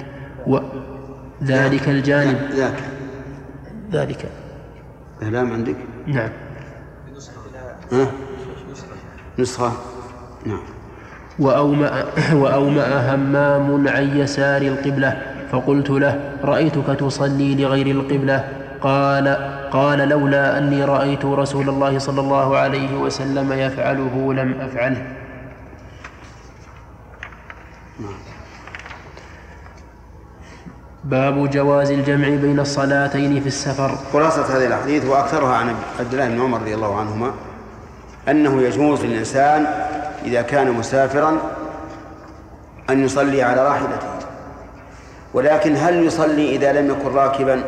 وذلك الجانب ذاك ذلك إعلام عندك؟ نعم. ها؟ نسخة نعم. وأومأ, وأومأ همام عن يسار القبلة فقلت له رأيتك تصلي لغير القبلة قال قال لولا أني رأيت رسول الله صلى الله عليه وسلم يفعله لم أفعله. باب جواز الجمع بين الصلاتين في السفر. خلاصة هذه الأحاديث وأكثرها عن عبد الله بن عمر رضي الله عنهما أنه يجوز للإنسان إذا كان مسافرا أن يصلي على راحلته، ولكن هل يصلي إذا لم يكن راكبا؟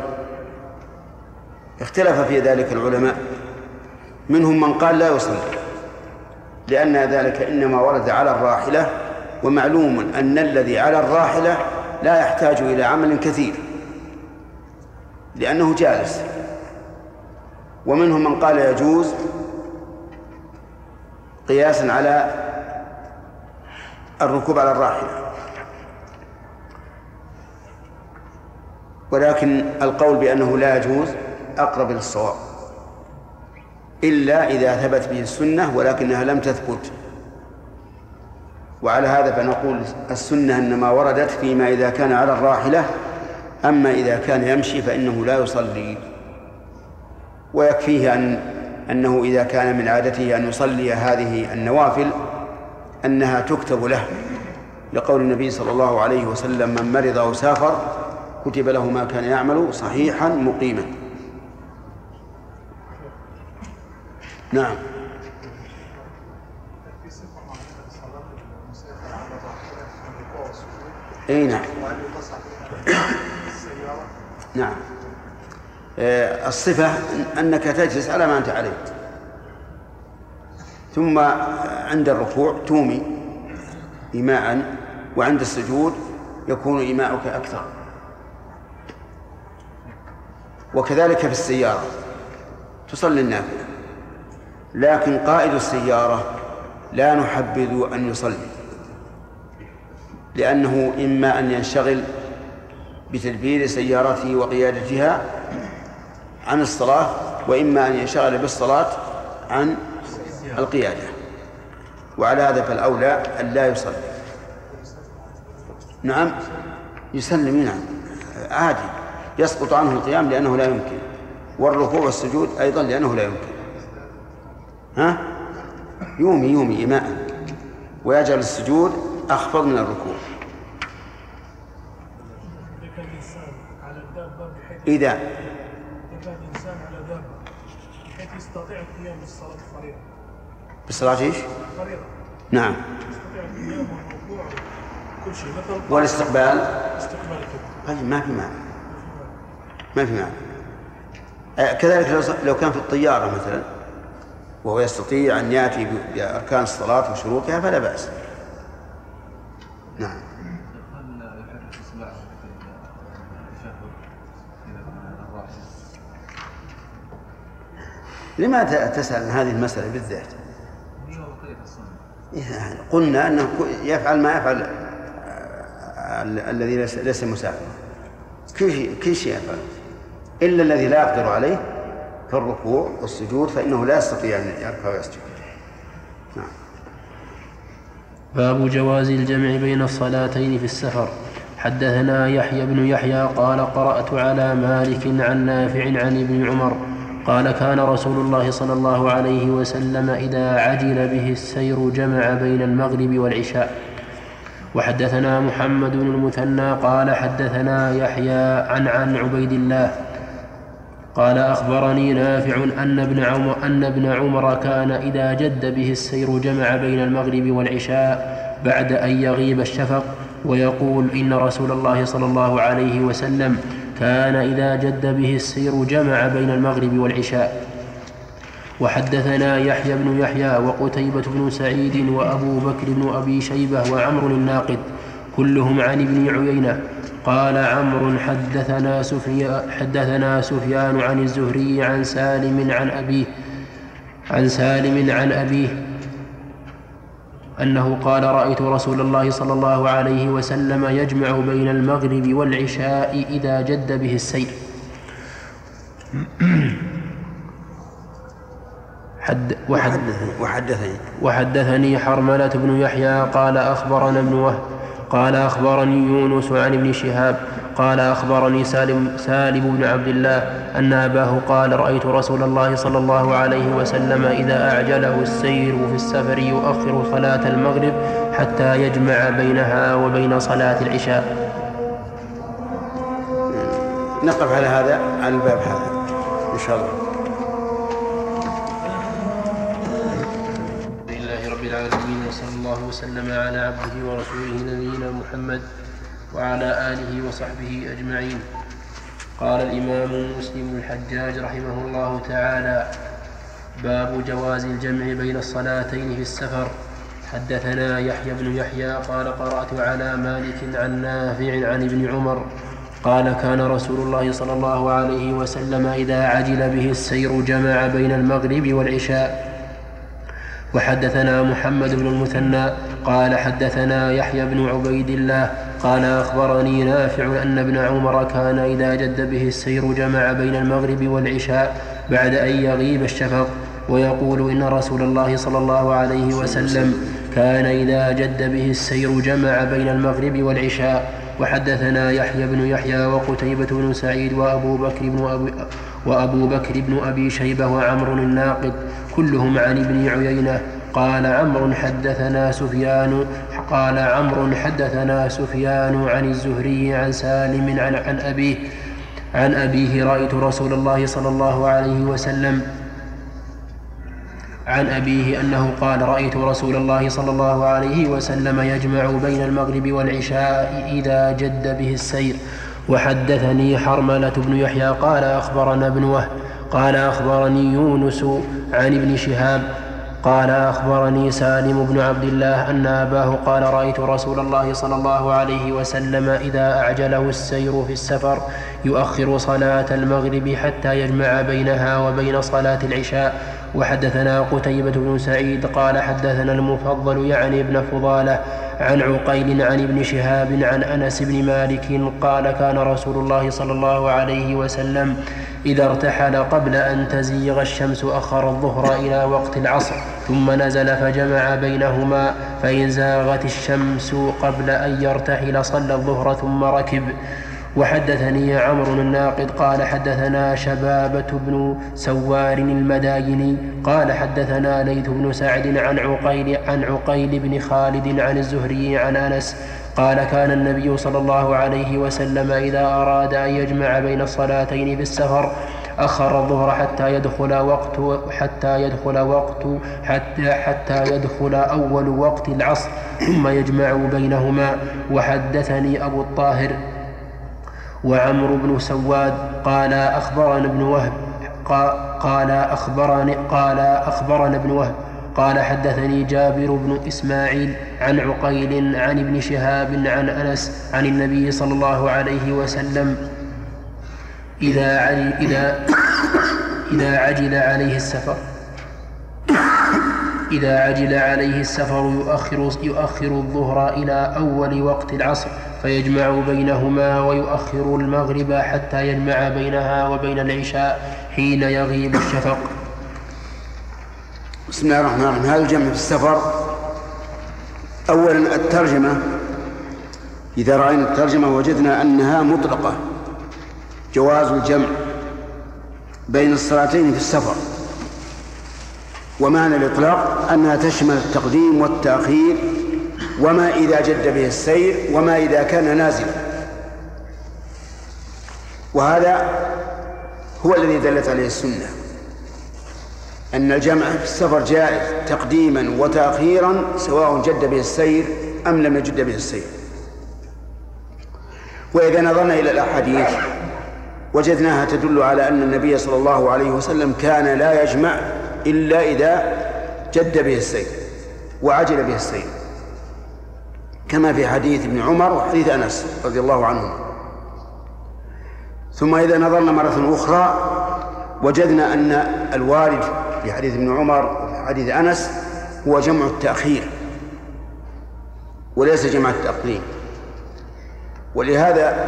اختلف في ذلك العلماء، منهم من قال لا يصلي لأن ذلك إنما ورد على الراحلة، ومعلوم أن الذي على الراحلة لا يحتاج إلى عمل كثير لأنه جالس. ومنهم من قال يجوز قياسا على الركوب على الراحلة، ولكن القول بأنه لا يجوز أقرب للصواب إلا إذا ثبت به السنة ولكنها لم تثبت. وعلى هذا فنقول السنة إنما وردت فيما إذا كان على الراحلة، أما إذا كان يمشي فإنه لا يصلي. ويكفيه أن أنه إذا كان من عادته أن يصلي هذه النوافل أنها تكتب له، لقول النبي صلى الله عليه وسلم من مرض أو سافر كتب له ما كان يعمل صحيحا مقيما. نعم. اي نعم. نعم. الصفة أنك تجلس على ما أنت عليه، ثم عند الركوع تومي إيماء، وعند السجود يكون إيماؤك أكثر. وكذلك في السيارة تصلي النافلة، لكن قائد السيارة لا نحبذ أن يصلي، لأنه إما أن ينشغل بتدبير سيارته وقيادتها عن الصلاة، وإما أن ينشغل بالصلاة عن القيادة، وعلى هذا فالأولى أن لا يصلي. نعم يسلم، نعم عادي، يسقط عنه القيام لأنه لا يمكن، والركوع والسجود أيضا لأنه لا يمكن. ها يومي يومي إيماء، ويجعل السجود أخفض من الركوع. إذا إذا كان الإنسان على دابة بحيث يستطيع القيام بالصلاة الفريضة. بالصلاة إيش؟ فريضة. نعم. يستطيع القيام والركوع كل شيء مثل والاستقبال. استقبال كده. طيب ما في معنى. ما في معنى. آه كذلك لو كان في الطيارة مثلا وهو يستطيع أن يأتي بأركان الصلاة وشروطها فلا بأس. نعم. لماذا تسأل عن هذه المسألة بالذات؟ قلنا أنه يفعل ما يفعل الذي ليس مسافر، كل شيء كل شيء يفعل إلا الذي لا يقدر عليه في الركوع والسجود فإنه لا يستطيع أن يركع ويسجد. نعم. باب جواز الجمع بين الصلاتين في السفر. حدثنا يحيى بن يحيى قال قرأت على مالك عن نافع عن ابن عمر قال كان رسول الله صلى الله عليه وسلم إذا عجل به السير جمع بين المغرب والعشاء. وحدثنا محمد بن المثنى قال حدثنا يحيى عن عن عبيد الله قال أخبرني نافع أن ابن عمر, أن ابن عمر كان إذا جد به السير جمع بين المغرب والعشاء بعد أن يغيب الشفق، ويقول إن رسول الله صلى الله عليه وسلم كان إذا جد به السير جمع بين المغرب والعشاء. وحدثنا يحيى بن يحيى وقتيبة بن سعيد وأبو بكر بن أبي شيبة وعمر الناقد كلهم عن ابن عيينة قال عمرو حدثنا سفيان, حدثنا سفيان عن الزهري عن سالم عن أبيه عن سالم عن أبيه أنه قال رأيت رسول الله صلى الله عليه وسلم يجمع بين المغرب والعشاء إذا جد به السير. حد وحدثني وحدثني حرملة بن يحيى قال أخبرنا ابن وهب قال أخبرني يونس عن ابن شهاب قال أخبرني سالم, سالم بن عبد الله أن أباه قال رأيت رسول الله صلى الله عليه وسلم إذا أعجله السير في السفر يؤخر صلاة المغرب حتى يجمع بينها وبين صلاة العشاء. نقف على هذا على الباب هذا إن شاء الله. رب العالمين وصلى الله وسلم على عبده ورسوله نبينا محمد وعلى آله وصحبه أجمعين. قال الإمام مسلم الحجاج رحمه الله تعالى: باب جواز الجمع بين الصلاتين في السفر. حدثنا يحيى بن يحيى قال قرأت على مالك عن نافع عن ابن عمر قال كان رسول الله صلى الله عليه وسلم إذا عجل به السير جمع بين المغرب والعشاء. وحدثنا محمد بن المثنى قال حدثنا يحيى بن عبيد الله قال أخبرني نافع أن ابن عمر كان إذا جد به السير جمع بين المغرب والعشاء بعد أن يغيب الشفق، ويقول إن رسول الله صلى الله عليه وسلم كان إذا جد به السير جمع بين المغرب والعشاء. وحدثنا يحيى بن يحيى وقتيبة بن سعيد وأبو بكر بن أبي وأبو بكر بن أبي شيبة وعمر الناقد كلهم عن ابن عيينة. قال عمرو حدثنا سفيان قال عمرو حدثنا سفيان عن الزهري عن سالم عن, عن أبيه عن أبيه رأيت رسول الله صلى الله عليه وسلم عن أبيه أنه قال رأيت رسول الله صلى الله عليه وسلم يجمع بين المغرب والعشاء إذا جد به السير. وحدثني حرملة بن يحيى قال أخبرنا ابن وهب قال أخبرني يونس عن ابن شهاب قال أخبرني سالم بن عبد الله أن أباه قال رأيت رسول الله صلى الله عليه وسلم إذا أعجله السير في السفر يؤخر صلاة المغرب حتى يجمع بينها وبين صلاة العشاء. وحدثنا قتيبة بن سعيد قال حدثنا المفضل يعني ابن فضالة عن عقيل عن ابن شهاب عن أنس بن مالك قال كان رسول الله صلى الله عليه وسلم إذا ارتحل قبل أن تزيغ الشمس أخر الظهر إلى وقت العصر ثم نزل فجمع بينهما، فإن زاغت الشمس قبل أن يرتحل صلى الظهر ثم ركب. وحدثني عمرو الناقد قال حدثنا شبابة بن سوار المدايني قال حدثنا ليث بن سعد عن عقيل عن عقيل بن خالد عن الزهري عن أنس قال كان النبي صلى الله عليه وسلم إذا أراد أن يجمع بين الصلاتين في السفر أخر الظهر حتى يدخل وقت حتى يدخل وقت حتى حتى يدخل أول وقت العصر ثم يجمع بينهما. وحدثني أبو الطاهر وعمرو بن سواد قال أخبرنا ابن وهب قال أخبرني قال أخبرنا ابن وهب قال حدثني جابر بن إسماعيل عن عقيل عن ابن شهاب عن أنس عن النبي صلى الله عليه وسلم إذا عجل, إذا إذا عجل عليه السفر إذا عجل عليه السفر يؤخر, يؤخر الظهر إلى أول وقت العصر فيجمع بينهما ويؤخر المغرب حتى يجمع بينها وبين العشاء حين يغيب الشفق. بسم الله الرحمن الرحيم. هذا الجمع في السفر. أولا الترجمة، إذا رأينا الترجمة وجدنا أنها مطلقة، جواز الجمع بين الصلاتين في السفر. ومعنى الإطلاق أنها تشمل التقديم والتأخير وما إذا جد به السير وما إذا كان نازلا، وهذا هو الذي دلت عليه السنة، أن الجمع في السفر جائز تقديما وتأخيرا سواء جد به السير أم لم يجد به السير. وإذا نظرنا إلى الأحاديث وجدناها تدل على أن النبي صلى الله عليه وسلم كان لا يجمع إلا إذا جد به السير وعجل به السير، كما في حديث ابن عمر وحديث أنس رضي الله عنهم. ثم إذا نظرنا مرة أخرى وجدنا أن الوارد في حديث ابن عمر وفي حديث أنس هو جمع التأخير وليس جمع التقديم. ولهذا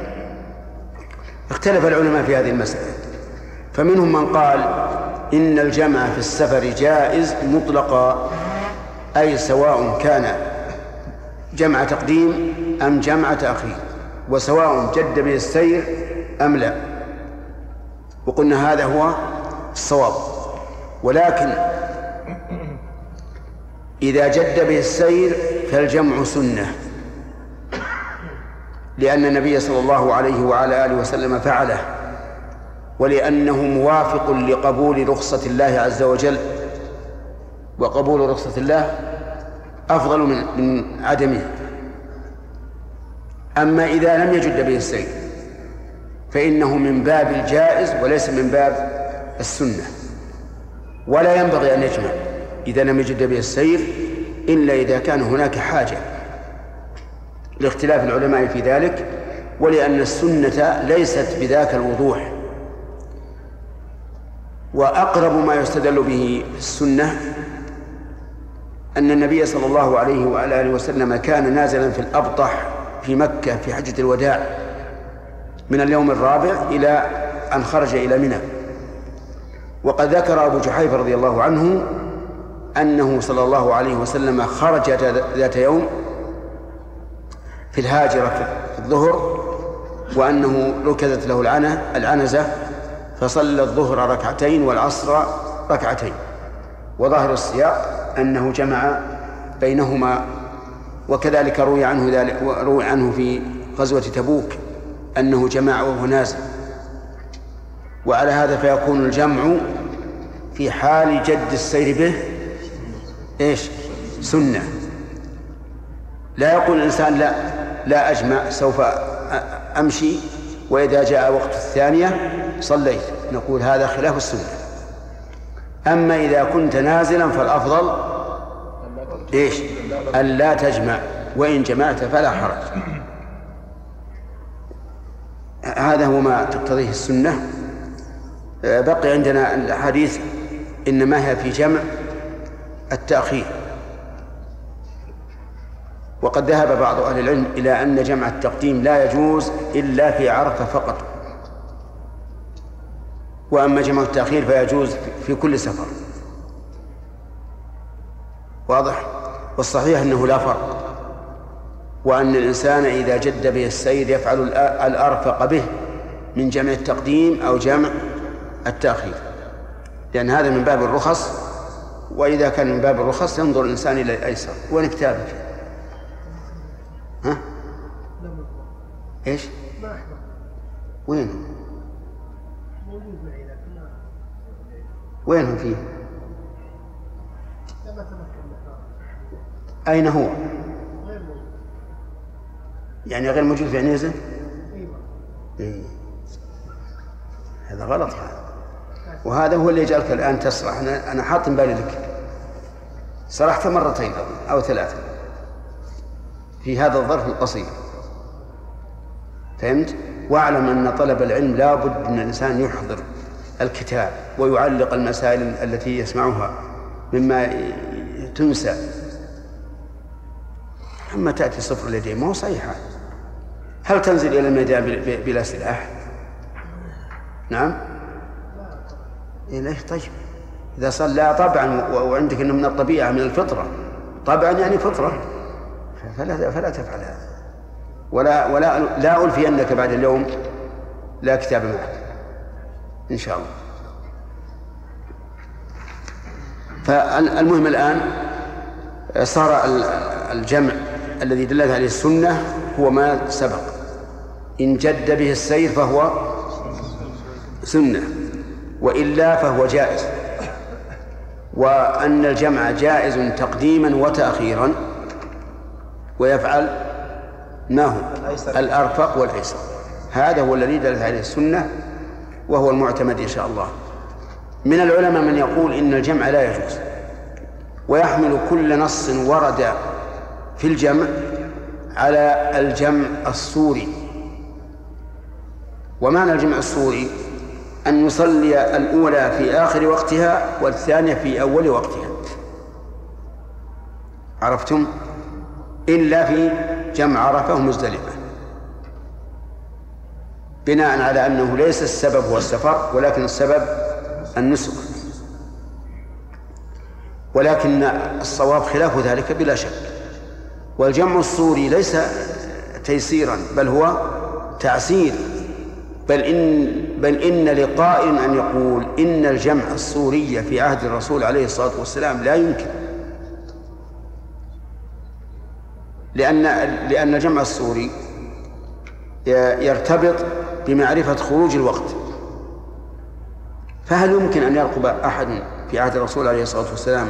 اختلف العلماء في هذه المسألة، فمنهم من قال إن الجمع في السفر جائز مطلقا، أي سواء كان جمع تقديم أم جمع تأخير، وسواء جد به السير أم لا. وقلنا هذا هو الصواب. ولكن إذا جد به السير فالجمع سنة، لأن النبي صلى الله عليه وعلى آله وسلم فعله، ولأنه موافق لقبول رخصة الله عز وجل، وقبول رخصة الله أفضل من, من عدمه. أما إذا لم يجد به السير فإنه من باب الجائز وليس من باب السنة، ولا ينبغي أن يجمع إذا لم يجد به السير إلا إذا كان هناك حاجة، لاختلاف العلماء في ذلك، ولأن السنة ليست بذاك الوضوح. وأقرب ما يستدل به في السنة أن النبي صلى الله عليه وعلى آله وسلم كان نازلا في الأبطح في مكة في حجة الوداع من اليوم الرابع إلى أن خرج إلى منى. وقد ذكر أبو جحيفة رضي الله عنه أنه صلى الله عليه وسلم خرج ذات يوم في الهاجرة في الظهر، وأنه ركزت له العنزة فصلى الظهر ركعتين والعصر ركعتين، وظاهر السياق أنه جمع بينهما. وكذلك روي عنه ذلك روي عنه في غزوة تبوك أنه جمع وهو نازل. وعلى هذا فيكون الجمع في حال جد السير به إيش؟ سنة. لا يقول الإنسان لا لا أجمع سوف أمشي وإذا جاء وقت الثانية صليت، نقول هذا خلاف السنة. أما إذا كنت نازلا فالأفضل إيش؟ ألا تجمع، وإن جمعت فلا حرج. هذا هو ما تقتضيه السنة. بقي عندنا الحديث إنما هي في جمع التأخير. وقد ذهب بعض أهل العلم إلى أن جمع التقديم لا يجوز إلا في عرفة فقط، وأما جمع التأخير فيجوز في كل سفر. واضح؟ والصحيح أنه لا فرق، وأن الإنسان إذا جد به السير يفعل الأرفق به من جمع التقديم أو جمع التأخير، لأن هذا من باب الرخص، وإذا كان من باب الرخص ينظر الإنسان إلى الأيسر. وين كتابك؟ ها؟ إيش؟ وين؟ وين فيه؟ أين هو؟ يعني غير موجود في عنيزة؟ إيه. هذا غلط هذا، وهذا هو اللي يجعلك الآن تسرح. أنا أنا حاط بالي لك، سرحت مرتين أو ثلاثة في هذا الظرف القصير، فهمت؟ واعلم أن طلب العلم لا بد أن الإنسان يحضر الكتاب ويعلق المسائل التي يسمعها مما تنسى. أما تأتي صفر اليدين ما هو صحيح. هل تنزل إلى الميدان بلا سلاح؟ نعم. إيه طيب، إذا صلى طبعا وعندك إنه من الطبيعة من الفطرة، طبعا يعني فطرة، فلا فلا تفعل هذا، ولا ولا لا ألفي أنك بعد اليوم لا كتاب معك إن شاء الله. فالمهم الآن صار الجمع الذي دلت عليه السنة هو ما سبق، إن جد به السير فهو سنة، وإلا فهو جائز. وأن الجمع جائز تقديما وتأخيرا، ويفعل ما هو الأرفق والأيسر. هذا هو الذي دلت عليه السنة وهو المعتمد إن شاء الله. من العلماء من يقول إن الجمع لا يجوز، ويحمل كل نص ورد في الجمع على الجمع الصوري. ومعنى الجمع الصوري أن يصلي الأولى في آخر وقتها والثانية في أول وقتها، عرفتم؟ إلا في جمع عرفة ومزدلفة، بناء على أنه ليس السبب هو السفر ولكن السبب النسك. ولكن الصواب خلاف ذلك بلا شك. والجمع الصوري ليس تيسيرا بل هو تعسير، بل إن, بل إن لقائل أن يقول إن الجمع الصوري في عهد الرسول عليه الصلاة والسلام لا يمكن، لأن, لأن الجمع الصوري يرتبط بمعرفة خروج الوقت. فهل يمكن أن يرقب أحد في عهد الرسول عليه الصلاة والسلام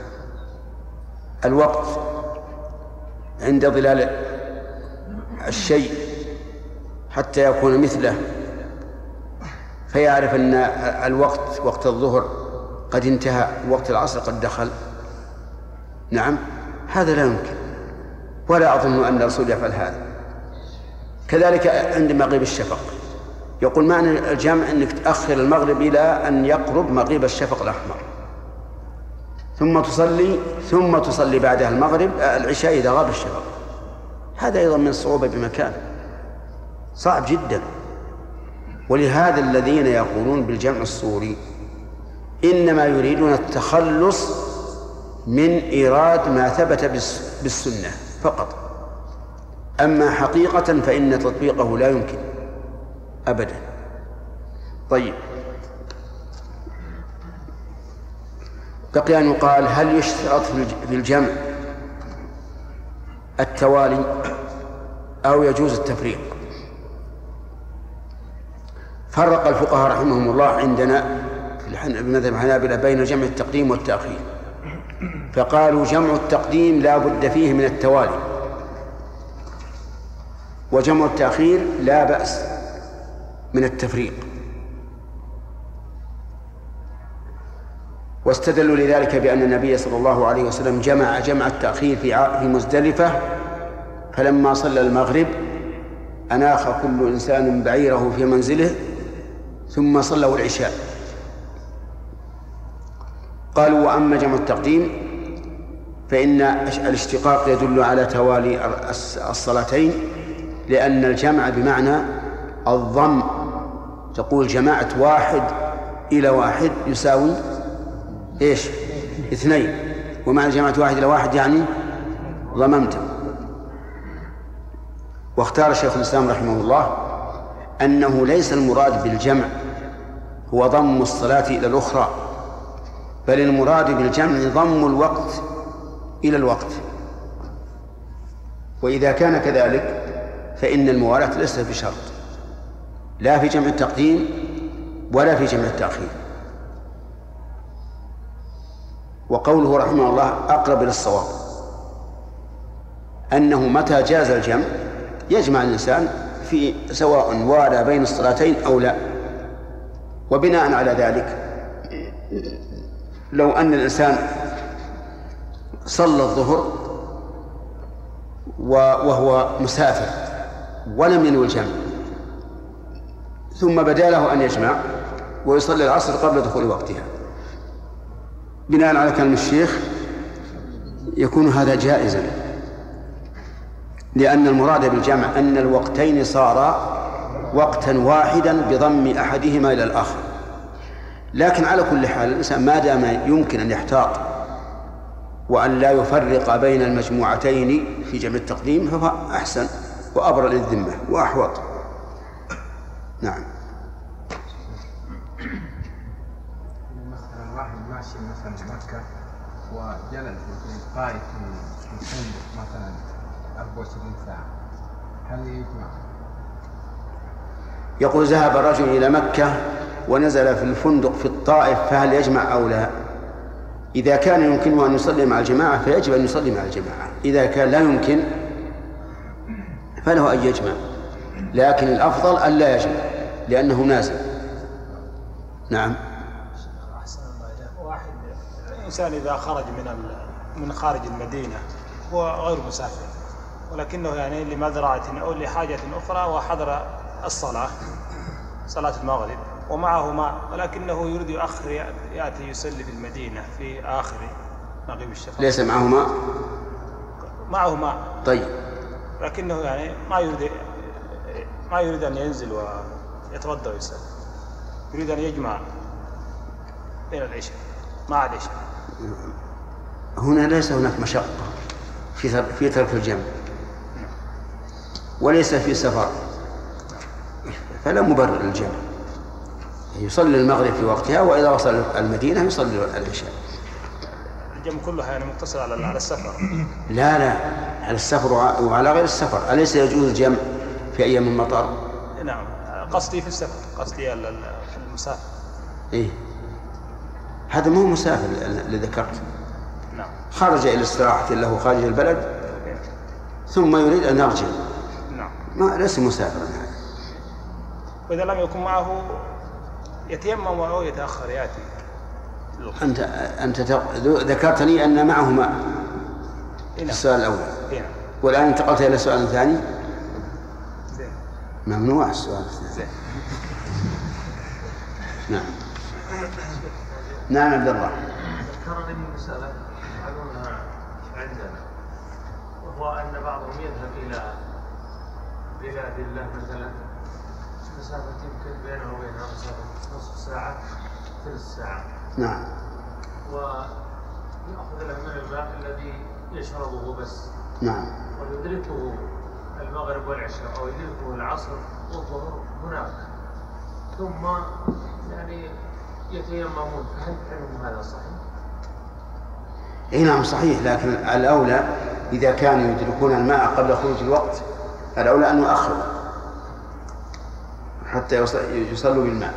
الوقت عند ظلال الشيء حتى يكون مثله، فيعرف أن الوقت وقت الظهر قد انتهى وقت العصر قد دخل؟ نعم، هذا لا يمكن، ولا أظن أن الرسول يفعل هذا. كذلك عند مغيب الشفق يقول معنى الجمع أنك تأخر المغرب إلى أن يقرب مغيب الشفق الأحمر، ثم تصلي ثم تصلي بعدها المغرب العشاء إذا غاب الشفق. هذا أيضا من الصعوبة بمكان، صعب جدا. ولهذا الذين يقولون بالجمع الصوري إنما يريدون التخلص من إيراد ما ثبت بالسنة فقط، أما حقيقة فإن تطبيقه لا يمكن أبدا. طيب، بقي أن يقال هل يشترط في الجمع التوالي أو يجوز التفريق؟ فرق الفقهاء رحمهم الله عندنا في مذهب الحنابلة بين جمع التقديم والتأخير، فقالوا جمع التقديم لا بد فيه من التوالي، وجمع التأخير لا بأس من التفريق. واستدلوا لذلك بأن النبي صلى الله عليه وسلم جمع جمع التأخير في مزدلفة، فلما صلى المغرب أناخ كل إنسان بعيره في منزله ثم صلوا العشاء. قالوا وأما جمع التقديم فإن الاشتقاق يدل على توالي الصلاتين، لأن الجمع بمعنى الضم، تقول جماعة واحد إلى واحد يساوي إيش؟ اثنين، ومعنى جماعة واحد إلى واحد يعني ضممت. واختار شيخ الإسلام رحمه الله أنه ليس المراد بالجمع هو ضم الصلاة إلى الأخرى، بل المراد بالجمع ضم الوقت إلى الوقت. وإذا كان كذلك فإن الموالاة ليست بشرط، لا في جمع التقديم ولا في جمع التأخير. وقوله رحمه الله أقرب للصواب أنه متى جاز الجمع يجمع الإنسان في سواء والى بين الصلاتين أو لا. وبناء على ذلك لو أن الإنسان صلى الظهر وهو مسافر ولم ينوي الجمع ثم بدا له أن يجمع ويصلي العصر قبل دخول وقتها، بناء على كلام الشيخ يكون هذا جائزا، لأن المراد بالجمع أن الوقتين صارا وقتا واحدا بضم أحدهما إلى الآخر. لكن على كل حال الإنسان ما دام يمكن أن يحتاط وأن لا يفرق بين المجموعتين في جمع التقديم فهو أحسن وأبرأ للذمة وأحوط. نعم. مثلا واحد ماشي مثلا مكة وجلس في قاعدة في الفندق مثلا أربعة وعشرين ساعة، هل يجمع؟ يقول ذهب الرجل إلى مكة ونزل في الفندق في الطائف فهل يجمع أو لا؟ إذا كان يمكنه أن يصلي مع الجماعة فيجب أن يصلي مع الجماعة، إذا كان لا يمكن فله أن يجمع، لكن الأفضل أن لا يجمع لأنه نازل. نعم. واحد الإنسان إذا خرج من من خارج المدينة هو غير مسافر ولكنه يعني لمزرعة أو لحاجة أخرى وحضر الصلاة صلاة المغرب ومعه ماء، ولكنه يريد يؤخر يأتي يصلي في المدينة في آخر مغيب الشفق. ليس معه ماء؟ معه ماء. طيب. لكنه يعني ما يريد ما يريد أن ينزل ويتوضأ ويصلي، يريد أن يجمع بين العشاء مع العشاء. هنا ليس هناك مشقة في في ترك الجمع وليس في سفر، فلا مبرر للجمع، يصلي المغرب في وقتها وإذا وصل المدينة يصلي العشاء. الجمع كله يعني مقتصر على على السفر. لا لا على السفر وعلى غير السفر. أليس يجوز الجمع في أيام المطر؟ نعم، قصدي في السفر، قصدي المسافر. إيه هذا مو مسافر اللي ذكرت. نعم. خرج إلى استراحة له خارج البلد ثم يريد أن يرجع. نعم. ما ليس مسافرا هذا. وإذا لم يكن معه يتيمم أو يتأخر يأتي. أنت أنت ذكرتني أن معه ماء في السؤال الأول. هنا. والآن انتقلت إلى السؤال الثاني. زين. ممنوع السؤال الثاني. زين. نعم. نعم عبد الله. ذكرني مسألة يفعلونها عندنا، وهو أن بعضهم يذهب إلى بلاد الله مثلا مسافة يمكن بينه وبينها مسافة نصف ساعة ثلث ساعة. نعم. ويأخذ له من الماء الذي يشربه بس. نعم. ويدركه المغرب والعشاء أو يدركه العصر والظهر هناك، ثم يعني يتيممون، فهل فعلهم هذا صحيح؟ اي نعم صحيح، لكن الأولى إذا كانوا يدركون الماء قبل خروج الوقت الأولى أن يؤخروا حتى يصلوا بالماء.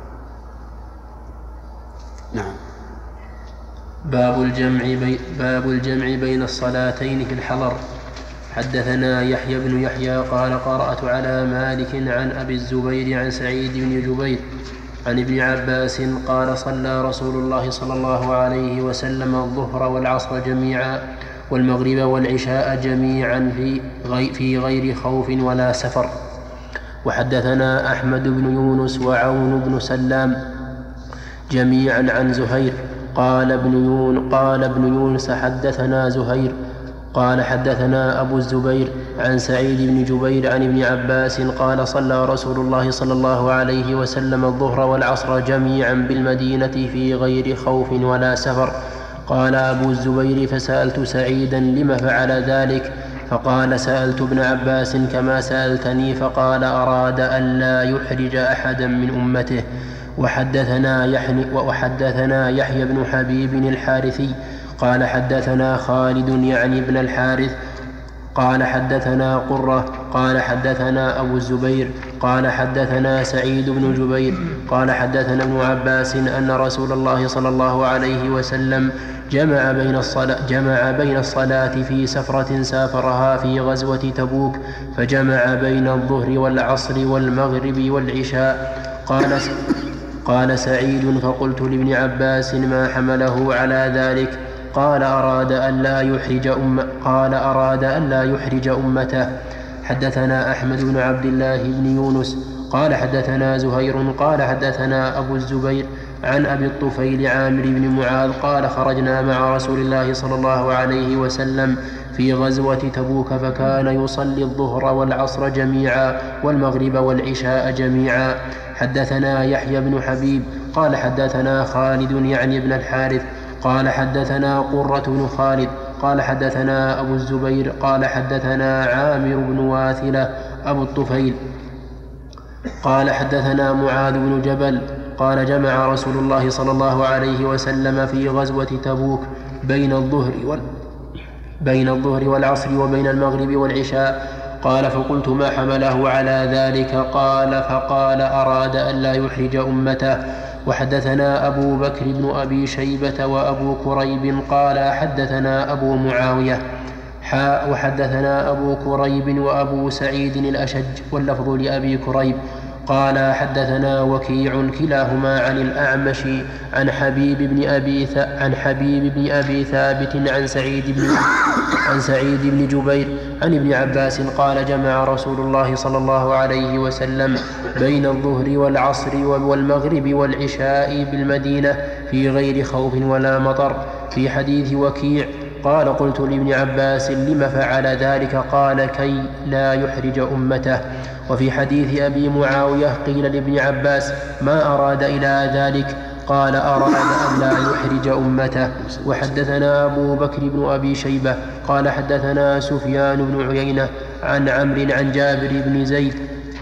نعم. باب الجمع بي باب الجمع بين الصلاتين في الحضر. حدثنا يحيى بن يحيى قال قرأت على مالك عن أبي الزبير عن سعيد بن جبير عن ابن عباس قال صلى رسول الله صلى الله عليه وسلم الظهر والعصر جميعا والمغرب والعشاء جميعا في غي في غير خوف ولا سفر. وحدثنا أحمد بن يونس وعون بن سلام جميعا عن زهير قال ابن يون قال ابن يونس حدثنا زهير قال حدثنا أبو الزبير عن سعيد بن جبير عن ابن عباس قال صلى رسول الله صلى الله عليه وسلم الظهر والعصر جميعا بالمدينة في غير خوف ولا سفر. قال أبو الزبير فسألت سعيدا لم فعل ذلك فقال سألت ابن عباس كما سألتني فقال أراد أن لا يحرج أحدا من أمته. وحدثنا يحيى وحدثنا يحيى بن حبيب الحارثي قال حدثنا خالد يعني ابن الحارث قال حدثنا قرة قال حدثنا أبو الزبير قال حدثنا سعيد بن جبير قال حدثنا ابن عباس أن رسول الله صلى الله عليه وسلم جمع بين الصلاة, جمع بين الصلاة في سفرة سافرها في غزوة تبوك فجمع بين الظهر والعصر والمغرب والعشاء. قال قال سعيد فقلت لابن عباس ما حمله على ذلك؟ قال أراد أن لا يحرج أم قال أراد أن لا يحرج أمته. حدثنا أحمد بن عبد الله بن يونس قال حدثنا زهير قال حدثنا أبو الزبير عن أبي الطفيل عامر بن معاذ قال خرجنا مع رسول الله صلى الله عليه وسلم في غزوة تبوك فكان يصلي الظهر والعصر جميعا والمغرب والعشاء جميعا. حدثنا يحيى بن حبيب قال حدثنا خالد يعني ابن الحارث قال حدثنا قرة بن خالد قال حدثنا أبو الزبير قال حدثنا عامر بن واثلة أبو الطفيل قال حدثنا معاذ بن جبل قال جمع رسول الله صلى الله عليه وسلم في غزوة تبوك بين الظهر وال بين الظهر والعصر وبين المغرب والعشاء. قال فقلت ما حمله على ذلك؟ قال فقال أراد أن لا يحرج أمته. وحدثنا أبو بكر بن أبي شيبة وأبو كريب قال حدثنا أبو معاوية حاء وحدثنا أبو كريب وأبو سعيد الأشج واللفظ لأبي كريب قال حدثنا وكيع كلاهما عن الأعمش عن حبيب بن أبي ث... عن حبيب بن أبي ثابت عن سعيد بن عن سعيد بن جبير عن ابن عباس قال جمع رسول الله صلى الله عليه وسلم بين الظهر والعصر والمغرب والعشاء بالمدينة في غير خوف ولا مطر. في حديث وكيع قال قلت لابن عباس لم فعل ذلك؟ قال كي لا يحرج أمته. وفي حديث أبي معاوية قيل لابن عباس ما أراد إلى ذلك؟ قال أراد أن لا يحرج أمته. وحدثنا أبو بكر بن أبي شيبة قال حدثنا سفيان بن عيينة عن عمرو عن جابر بن زيد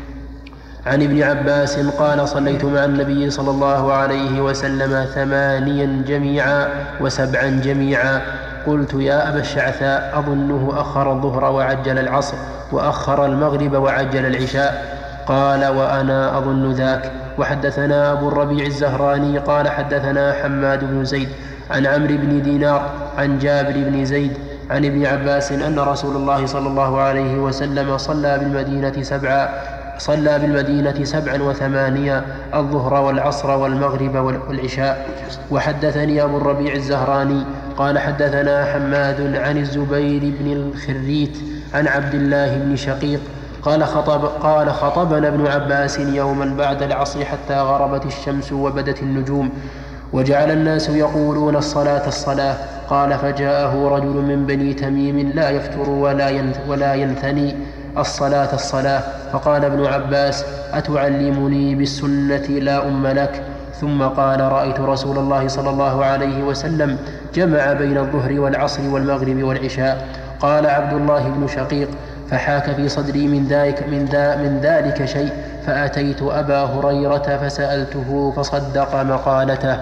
عن ابن عباس قال صليت مع النبي صلى الله عليه وسلم ثمانيا جميعا وسبعا جميعا. قلت يا أبا الشعثاء أظنه أخر الظهر وعجل العصر وأخر المغرب وعجل العشاء. قال وأنا أظن ذاك. وحدثنا أبو الربيع الزهراني قال حدثنا حماد بن زيد عن عمرو بن دينار عن جابر بن زيد عن ابن عباس أن رسول الله صلى الله عليه وسلم صلى بالمدينة سبعا صلى بالمدينة سبعا وثمانية الظهر والعصر والمغرب والعشاء. وحدثني أبو الربيع الزهراني قال حدثنا حماد عن الزبير بن الخريت عن عبد الله بن شقيق قال خطب قال خطبنا ابن عباس يوما بعد العصر حتى غربت الشمس وبدت النجوم وجعل الناس يقولون الصلاة الصلاة. قال فجاءه رجل من بني تميم لا يفتر ولا ولا ينثني الصلاة الصلاة فقال ابن عباس أتعلمني بالسنة لا أم لك؟ ثم قال رأيت رسول الله صلى الله عليه وسلم جمع بين الظهر والعصر والمغرب والعشاء. قال عبد الله بن شقيق فحاك في صدري من ذلك, من, ذا من ذلك شيء فأتيت أبا هريرة فسألته فصدق مقالته.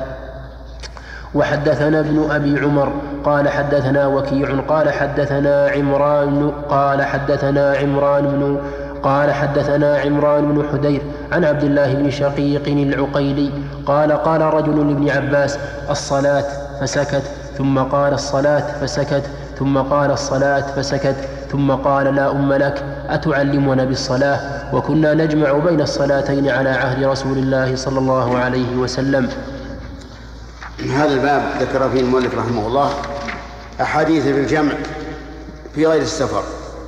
وحدثنا ابن أبي عمر قال حدثنا وكيع قال حدثنا عمران قال حدثنا عمران بن قال حدثنا عمران بن حدير عن عبد الله بن شقيق العقيلي قال قال رجل لابن عباس الصلاة فسكت ثم قال الصلاة فسكت ثم قال الصلاة فسكت ثم قال لا أم لك أتعلمنا بالصلاة؟ وكنا نجمع بين الصلاتين على عهد رسول الله صلى الله عليه وسلم. هذا الباب ذكر فيه المؤلف رحمه الله أحاديث بالجمع في غير السفر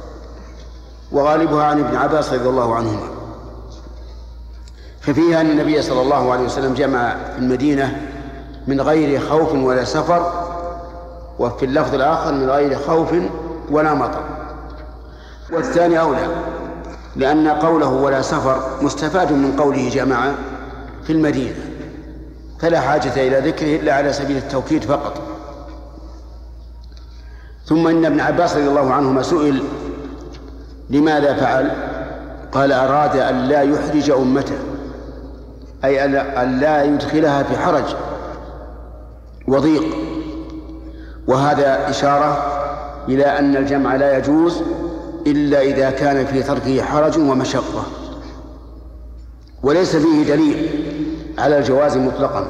وغالبها عن ابن عباس رضي الله عنهما. ففيها أن النبي صلى الله عليه وسلم جمع في المدينة من غير خوف ولا سفر، وفي اللفظ الآخر من غير خوف ولا مطر، والثاني أولى لأن قوله ولا سفر مستفاد من قوله جمع في المدينة، فلا حاجة إلى ذكره إلا على سبيل التوكيد فقط. ثم إن ابن عباس رضي الله عنهما سئل لماذا فعل؟ قال أراد أن لا يحرج أمته، أي أن لا يدخلها في حرج وضيق. وهذا إشارة إلى أن الجمع لا يجوز إلا إذا كان في تركه حرج ومشقة، وليس فيه دليل على الجواز مطلقا.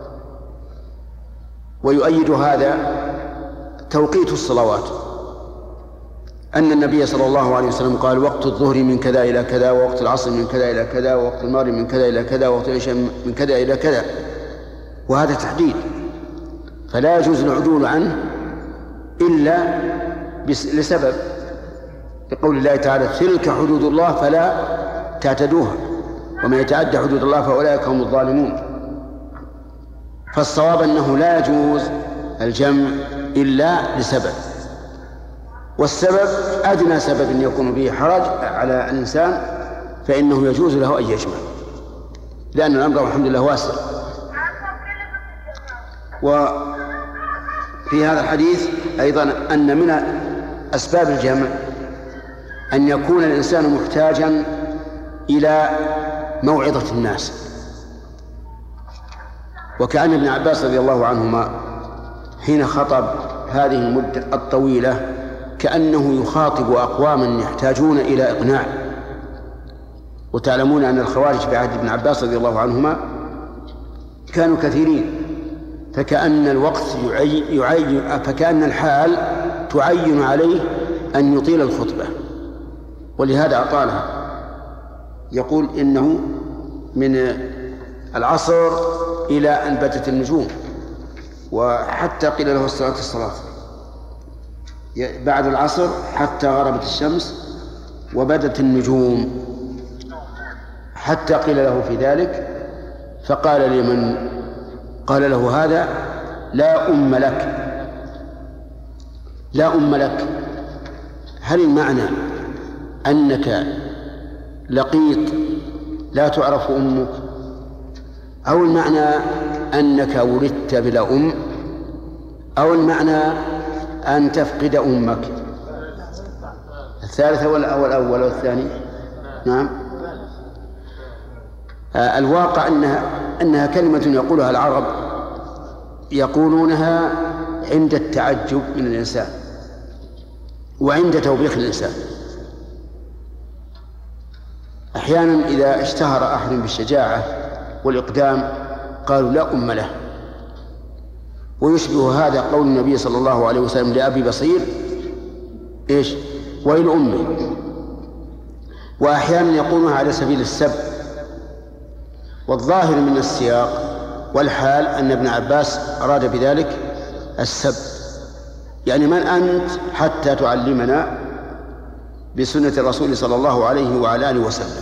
ويؤيد هذا توقيت الصلوات، أن النبي صلى الله عليه وسلم قال وقت الظهر من كذا إلى كذا، ووقت العصر من كذا إلى كذا، ووقت المغرب من كذا إلى كذا، ووقت العشاء من كذا إلى كذا، وهذا تحديد، فلا يجوز العدول عنه إلا لسبب، لقول الله تعالى تلك حدود الله فلا تعتدوها ومن يتعدى حدود الله فأولئك هم الظالمون. فالصواب أنه لا يجوز الجمع إلا لسبب، والسبب أدنى سبب يكون به حرج على الإنسان فإنه يجوز له أن يجمع، لأن الأمر الحمد لله واسع. وفي هذا الحديث أيضا أن من أسباب الجمع أن يكون الإنسان محتاجا إلى موعظة الناس، وكأن ابن عباس رضي الله عنهما حين خطب هذه المدة الطويلة كأنه يخاطب أقواما يحتاجون إلى إقناع. وتعلمون أن الخوارج في عهد ابن عباس رضي الله عنهما كانوا كثيرين، فكأن الوقت يعي... يعي... فكأن الحال تعين عليه أن يطيل الخطبة، ولهذا أطالها. يقول إنه من العصر إلى أن بدت النجوم، وحتى قيل له الصلاة الصلاة بعد العصر حتى غربت الشمس وبدت النجوم، حتى قيل له في ذلك فقال لمن قال له هذا لا أم لك، لا أم لك، هل المعنى أنك لقيط لا تعرف أمك، أو المعنى أنك ولدت بلا أم، أو المعنى أن تفقد أمك؟ الثالثة ولا الأول والثاني؟ نعم. آه الواقع أنها أنها كلمة يقولها العرب يقولونها عند التعجب من الإنسان وعند توبيخ الإنسان. أحيانا إذا اشتهر أحد بالشجاعة والإقدام قالوا لا أم له. ويشبه هذا قول النبي صلى الله عليه وسلم لأبي بصير إيش؟ ويل أمه. وأحيانا يقولونها على سبيل السب. والظاهر من السياق والحال أن ابن عباس أراد بذلك السب، يعني من أنت حتى تعلمنا بسنة الرسول صلى الله عليه وعلى آله وسلم.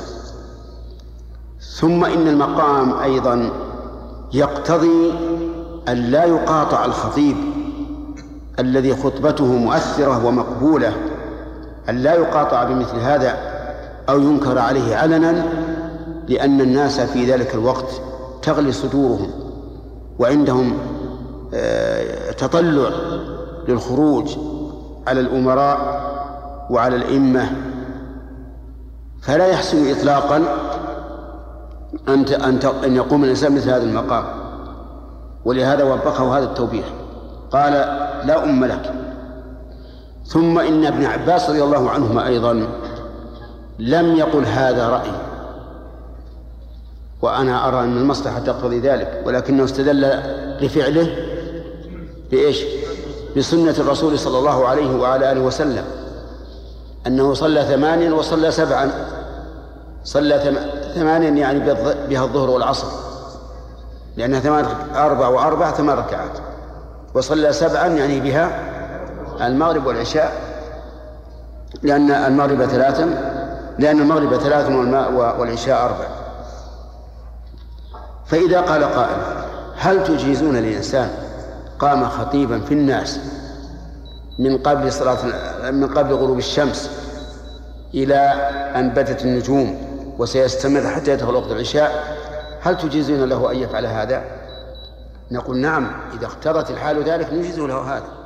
ثم إن المقام أيضا يقتضي أن لا يقاطع الخطيب الذي خطبته مؤثرة ومقبولة، أن لا يقاطع بمثل هذا أو ينكر عليه علنا، لأن الناس في ذلك الوقت تغلي صدورهم وعندهم تطلع للخروج على الأمراء وعلى الأئمة، فلا يحسن إطلاقا أن أن يقوم الإنسان مثل هذا المقام. ولهذا وبخه هذا التوبيخ، قال لا أم لك. ثم إن ابن عباس رضي الله عنهما أيضا لم يقل هذا رأي، وأنا أرى أن المصلحة تقتضي ذلك، ولكنه استدل لفعله بإيش؟ بسنة الرسول صلى الله عليه وعلى آله وسلم، أنه صلى ثمانيا وصلى سبعا، صلى ثمانيا يعني بها الظهر والعصر، لأنها ثمان أربع وأربع ثمان ركعات، وصلى سبعا يعني بها المغرب والعشاء، لأن المغرب ثلاثا لأن المغرب ثلاث والعشاء أربع. فإذا قال قائل هل تجيزون للإنسان قام خطيبا في الناس من قبل صلاة من قبل غروب الشمس إلى أن بدت النجوم وسيستمر حتى يدخل وقت العشاء، هل تجيزون له أن يفعل هذا؟ نقول نعم، إذا اقتضت الحال ذلك نجيز له هذا.